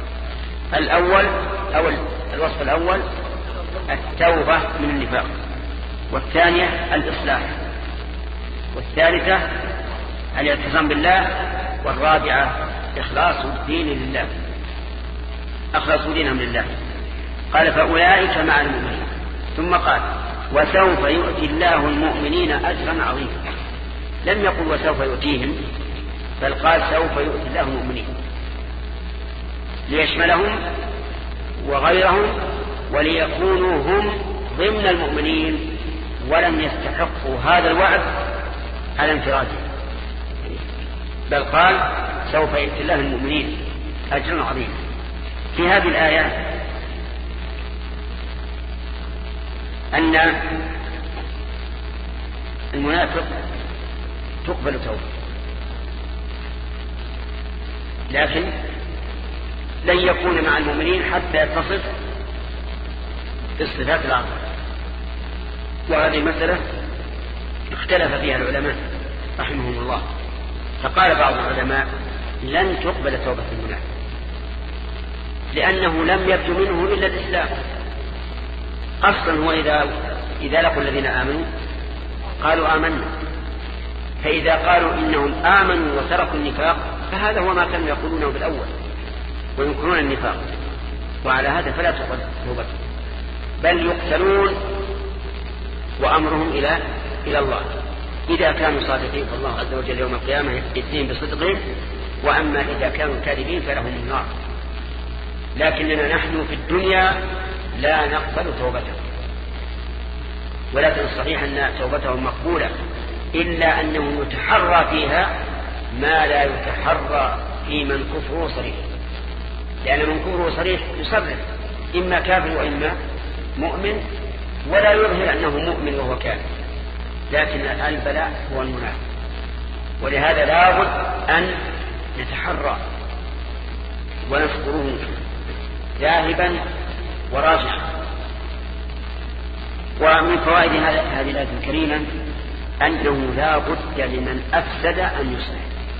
الوصف الأول التوبة من النفاق، والثانية الإصلاح، والثالثة الاعتصام بالله، والرابعة إخلاص الدين لله، أخلصوا دينهم لله. قال فأولئك مع المؤمنين، ثم قال وسوف يؤتي الله المؤمنين أجرا عظيما. لم يقل وسوف يؤتيهم، بل قال سوف يؤتي الله المؤمنين ليشملهم وغيرهم، وليكونوا هم ضمن المؤمنين ولم يستحقوا هذا الوعد على انفراده، بل قال سوف يؤتي الله المؤمنين أجرا عظيما. في هذه الآية أن المنافق تقبل توبة، لكن لن يكون مع المؤمنين حتى يتصف بالصفات الأربعة. وهذه مسألة اختلف فيها العلماء رحمهم الله، فقال بعض العلماء لن تقبل توبة المنافق لأنه لم يبدو منه إلا الإسلام. أصلا هو إذا لقوا الذين آمنوا قالوا آمنا، فإذا قالوا إنهم آمنوا وتركوا النفاق فهذا هو ما كانوا يقولونه بالأول وينكرون النفاق، وعلى هذا فلا تقبل توبتهم، بل يقتلون وأمرهم إلى الله إذا كانوا صادقين، فالله عز وجل يوم القيامة يأتيهم بصدقهم، وأما إذا كانوا كاذبين فلهم النار. لكننا نحن في الدنيا لا نقبل توبتهم، ولكن الصحيح أن توبتهم مقبولة، إلا أنه يتحرى فيها ما لا يتحرى في من كفره صريح، لأن من كفره صريح يصرف إما كافر وإما مؤمن، ولا يظهر أنه مؤمن وهو كافر، لكن البلاء هو المنافق. ولهذا لابد أن نتحرى ونذكره ذاهبا وراجحا. ومن فوائد هذه الآية الكريمة أنه لا بد لمن أفسد أن يصلح،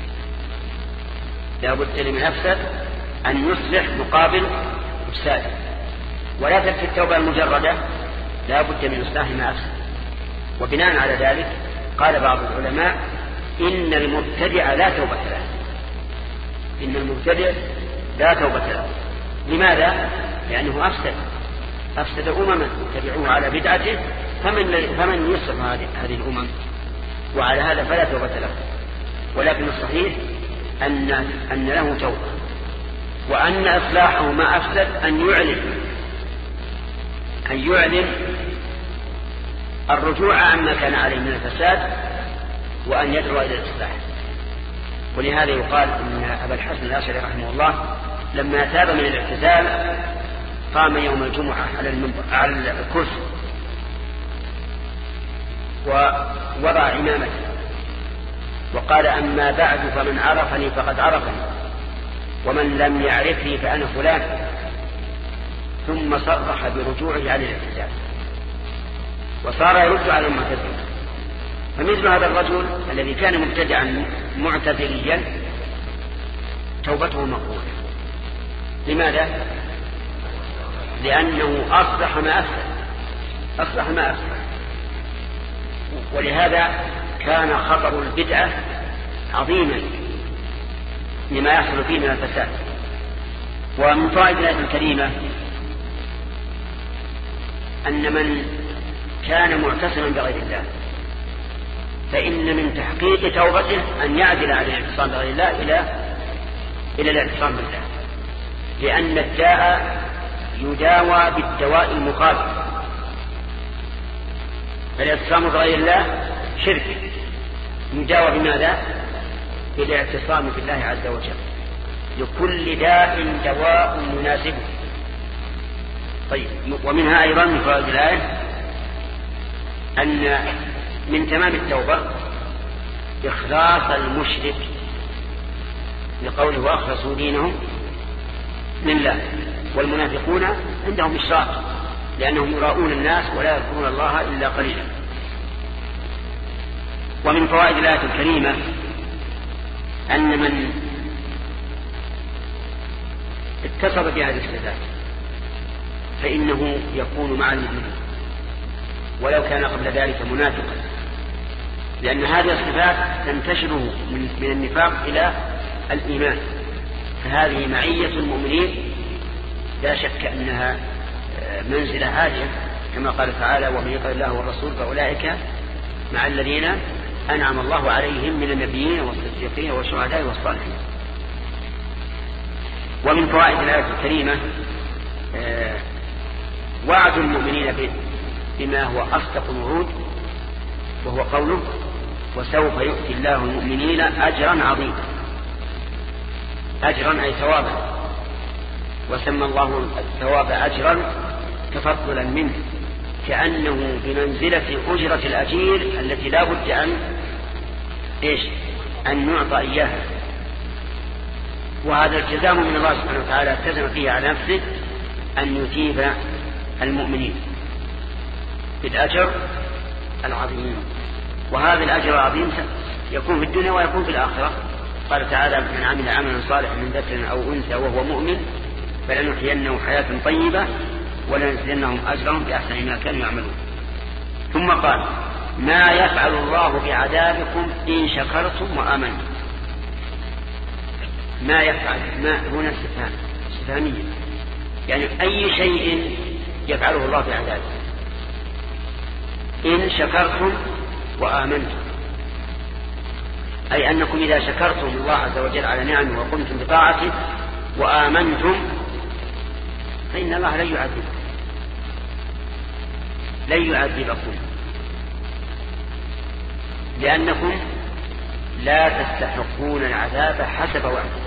لا بد لمن أفسد أن يصلح مقابل إفساده، ولا تكفي التوبة المجردة، لا بد من إصلاح ما أفسد. وبناء على ذلك قال بعض العلماء إن المبتدع لا توبة له، إن المبتدع لا توبة له. لماذا؟ لأنه أفسد، أفسد أمما تبعوه على بدعته، فمن يصلح هذه الأمم؟ وعلى هذا فلا توبة له. ولكن الصحيح أن له توبة، وأن إصلاحه ما أفسد أن يعلن الرجوع عما كان عليه من الفساد، وأن يدعو إلى الإصلاح. ولهذا يقال أن أبا الحسن الأشعري رحمه الله لما تاب من الاعتزال قام يوم الجمعة على الكرسي ووضع عمامته وقال: أما بعد فمن عرفني فقد عرفني، ومن لم يعرفني فأنا فلان. ثم صرح برجوعه عن الاعتزال وصار يرد على المعتزلة. فمثل هذا الرجل الذي كان مبتدعا معتزليا توبته مقبولة. لماذا؟ لأنه أصلح ما أفسد. ولهذا كان خطر البدعة عظيما لما يحصل فيه من الفساد. ومن فوائد الآية الكريمة أن من كان معتصما بغير الله فإن من تحقيق توبته أن يعدل عن الاعتصام بغير الله إلى الاعتصام بالله، لأن الداء يداوى بالدواء المخالف. فالاعتصام بغير الله شرك، يداوى بماذا؟ بالاعتصام بالله عز وجل. لكل داء دواء مناسبه. طيب، ومنها أيضا من فوائد الآية أن من تمام التوبة إخلاص المشرك، لقوله: وأخلصوا دينهم لله. والمنافقون عندهم إشراك لأنهم يراؤون الناس ولا يذكرون الله إلا قليلا. ومن فوائد الآية الكريمة أن من اتصف بهذه الصفات فإنه يكون مع المؤمنين ولو كان قبل ذلك منافقا، لأن هذه الصفات تنتشره من النفاق إلى الإيمان. فهذه معية المؤمنين لا شك أنها منزلة عالية، كما قال تعالى: ومن يطع الله والرسول فأولئك مع الذين أنعم الله عليهم من النبيين والصديقين والشهداء والصالحين. ومن فوائد الآية الكريمة وعد المؤمنين بما هو أصدق الوعود، وهو قوله: وسوف يؤتي الله المؤمنين أجرا عظيما. أجرا أي ثوابا، وسمى الله الثواب أجرا تفضلا منه، كأنه بمنزلة أجرة الأجير التي لا بد أن نعطى إياها. وهذا التزام من الله سبحانه وتعالى التزم فيه على نفسه أن يثيب المؤمنين بالأجر العظيم. وهذا الأجر العظيم يكون في الدنيا ويكون في الآخرة. قال تعالى: من عمل عملا صالحا من ذكر أو أنثى وهو مؤمن فلنحيينه حياة طيبة ولنجزينهم أجرهم بأحسن ما كانوا يعملون. ثم قال: ما يفعل الله بعذابكم إن شكرتم وآمنتم. ما يفعل، ما هنا استفهامية، يعني أي شيء يفعله الله بعذابكم إن شكرتم وآمنتم، أي أنكم إذا شكرتم الله عز وجل على نعمه وقمتم بطاعته وآمنتم فإن الله لن يعذبكم لأنكم لا تستحقون العذاب حسب وعده.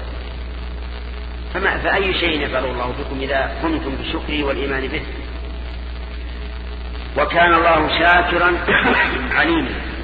فأي شيء يفعله الله بكم إذا قمتم بالشكر والإيمان به. وكان الله شاكرا عليما.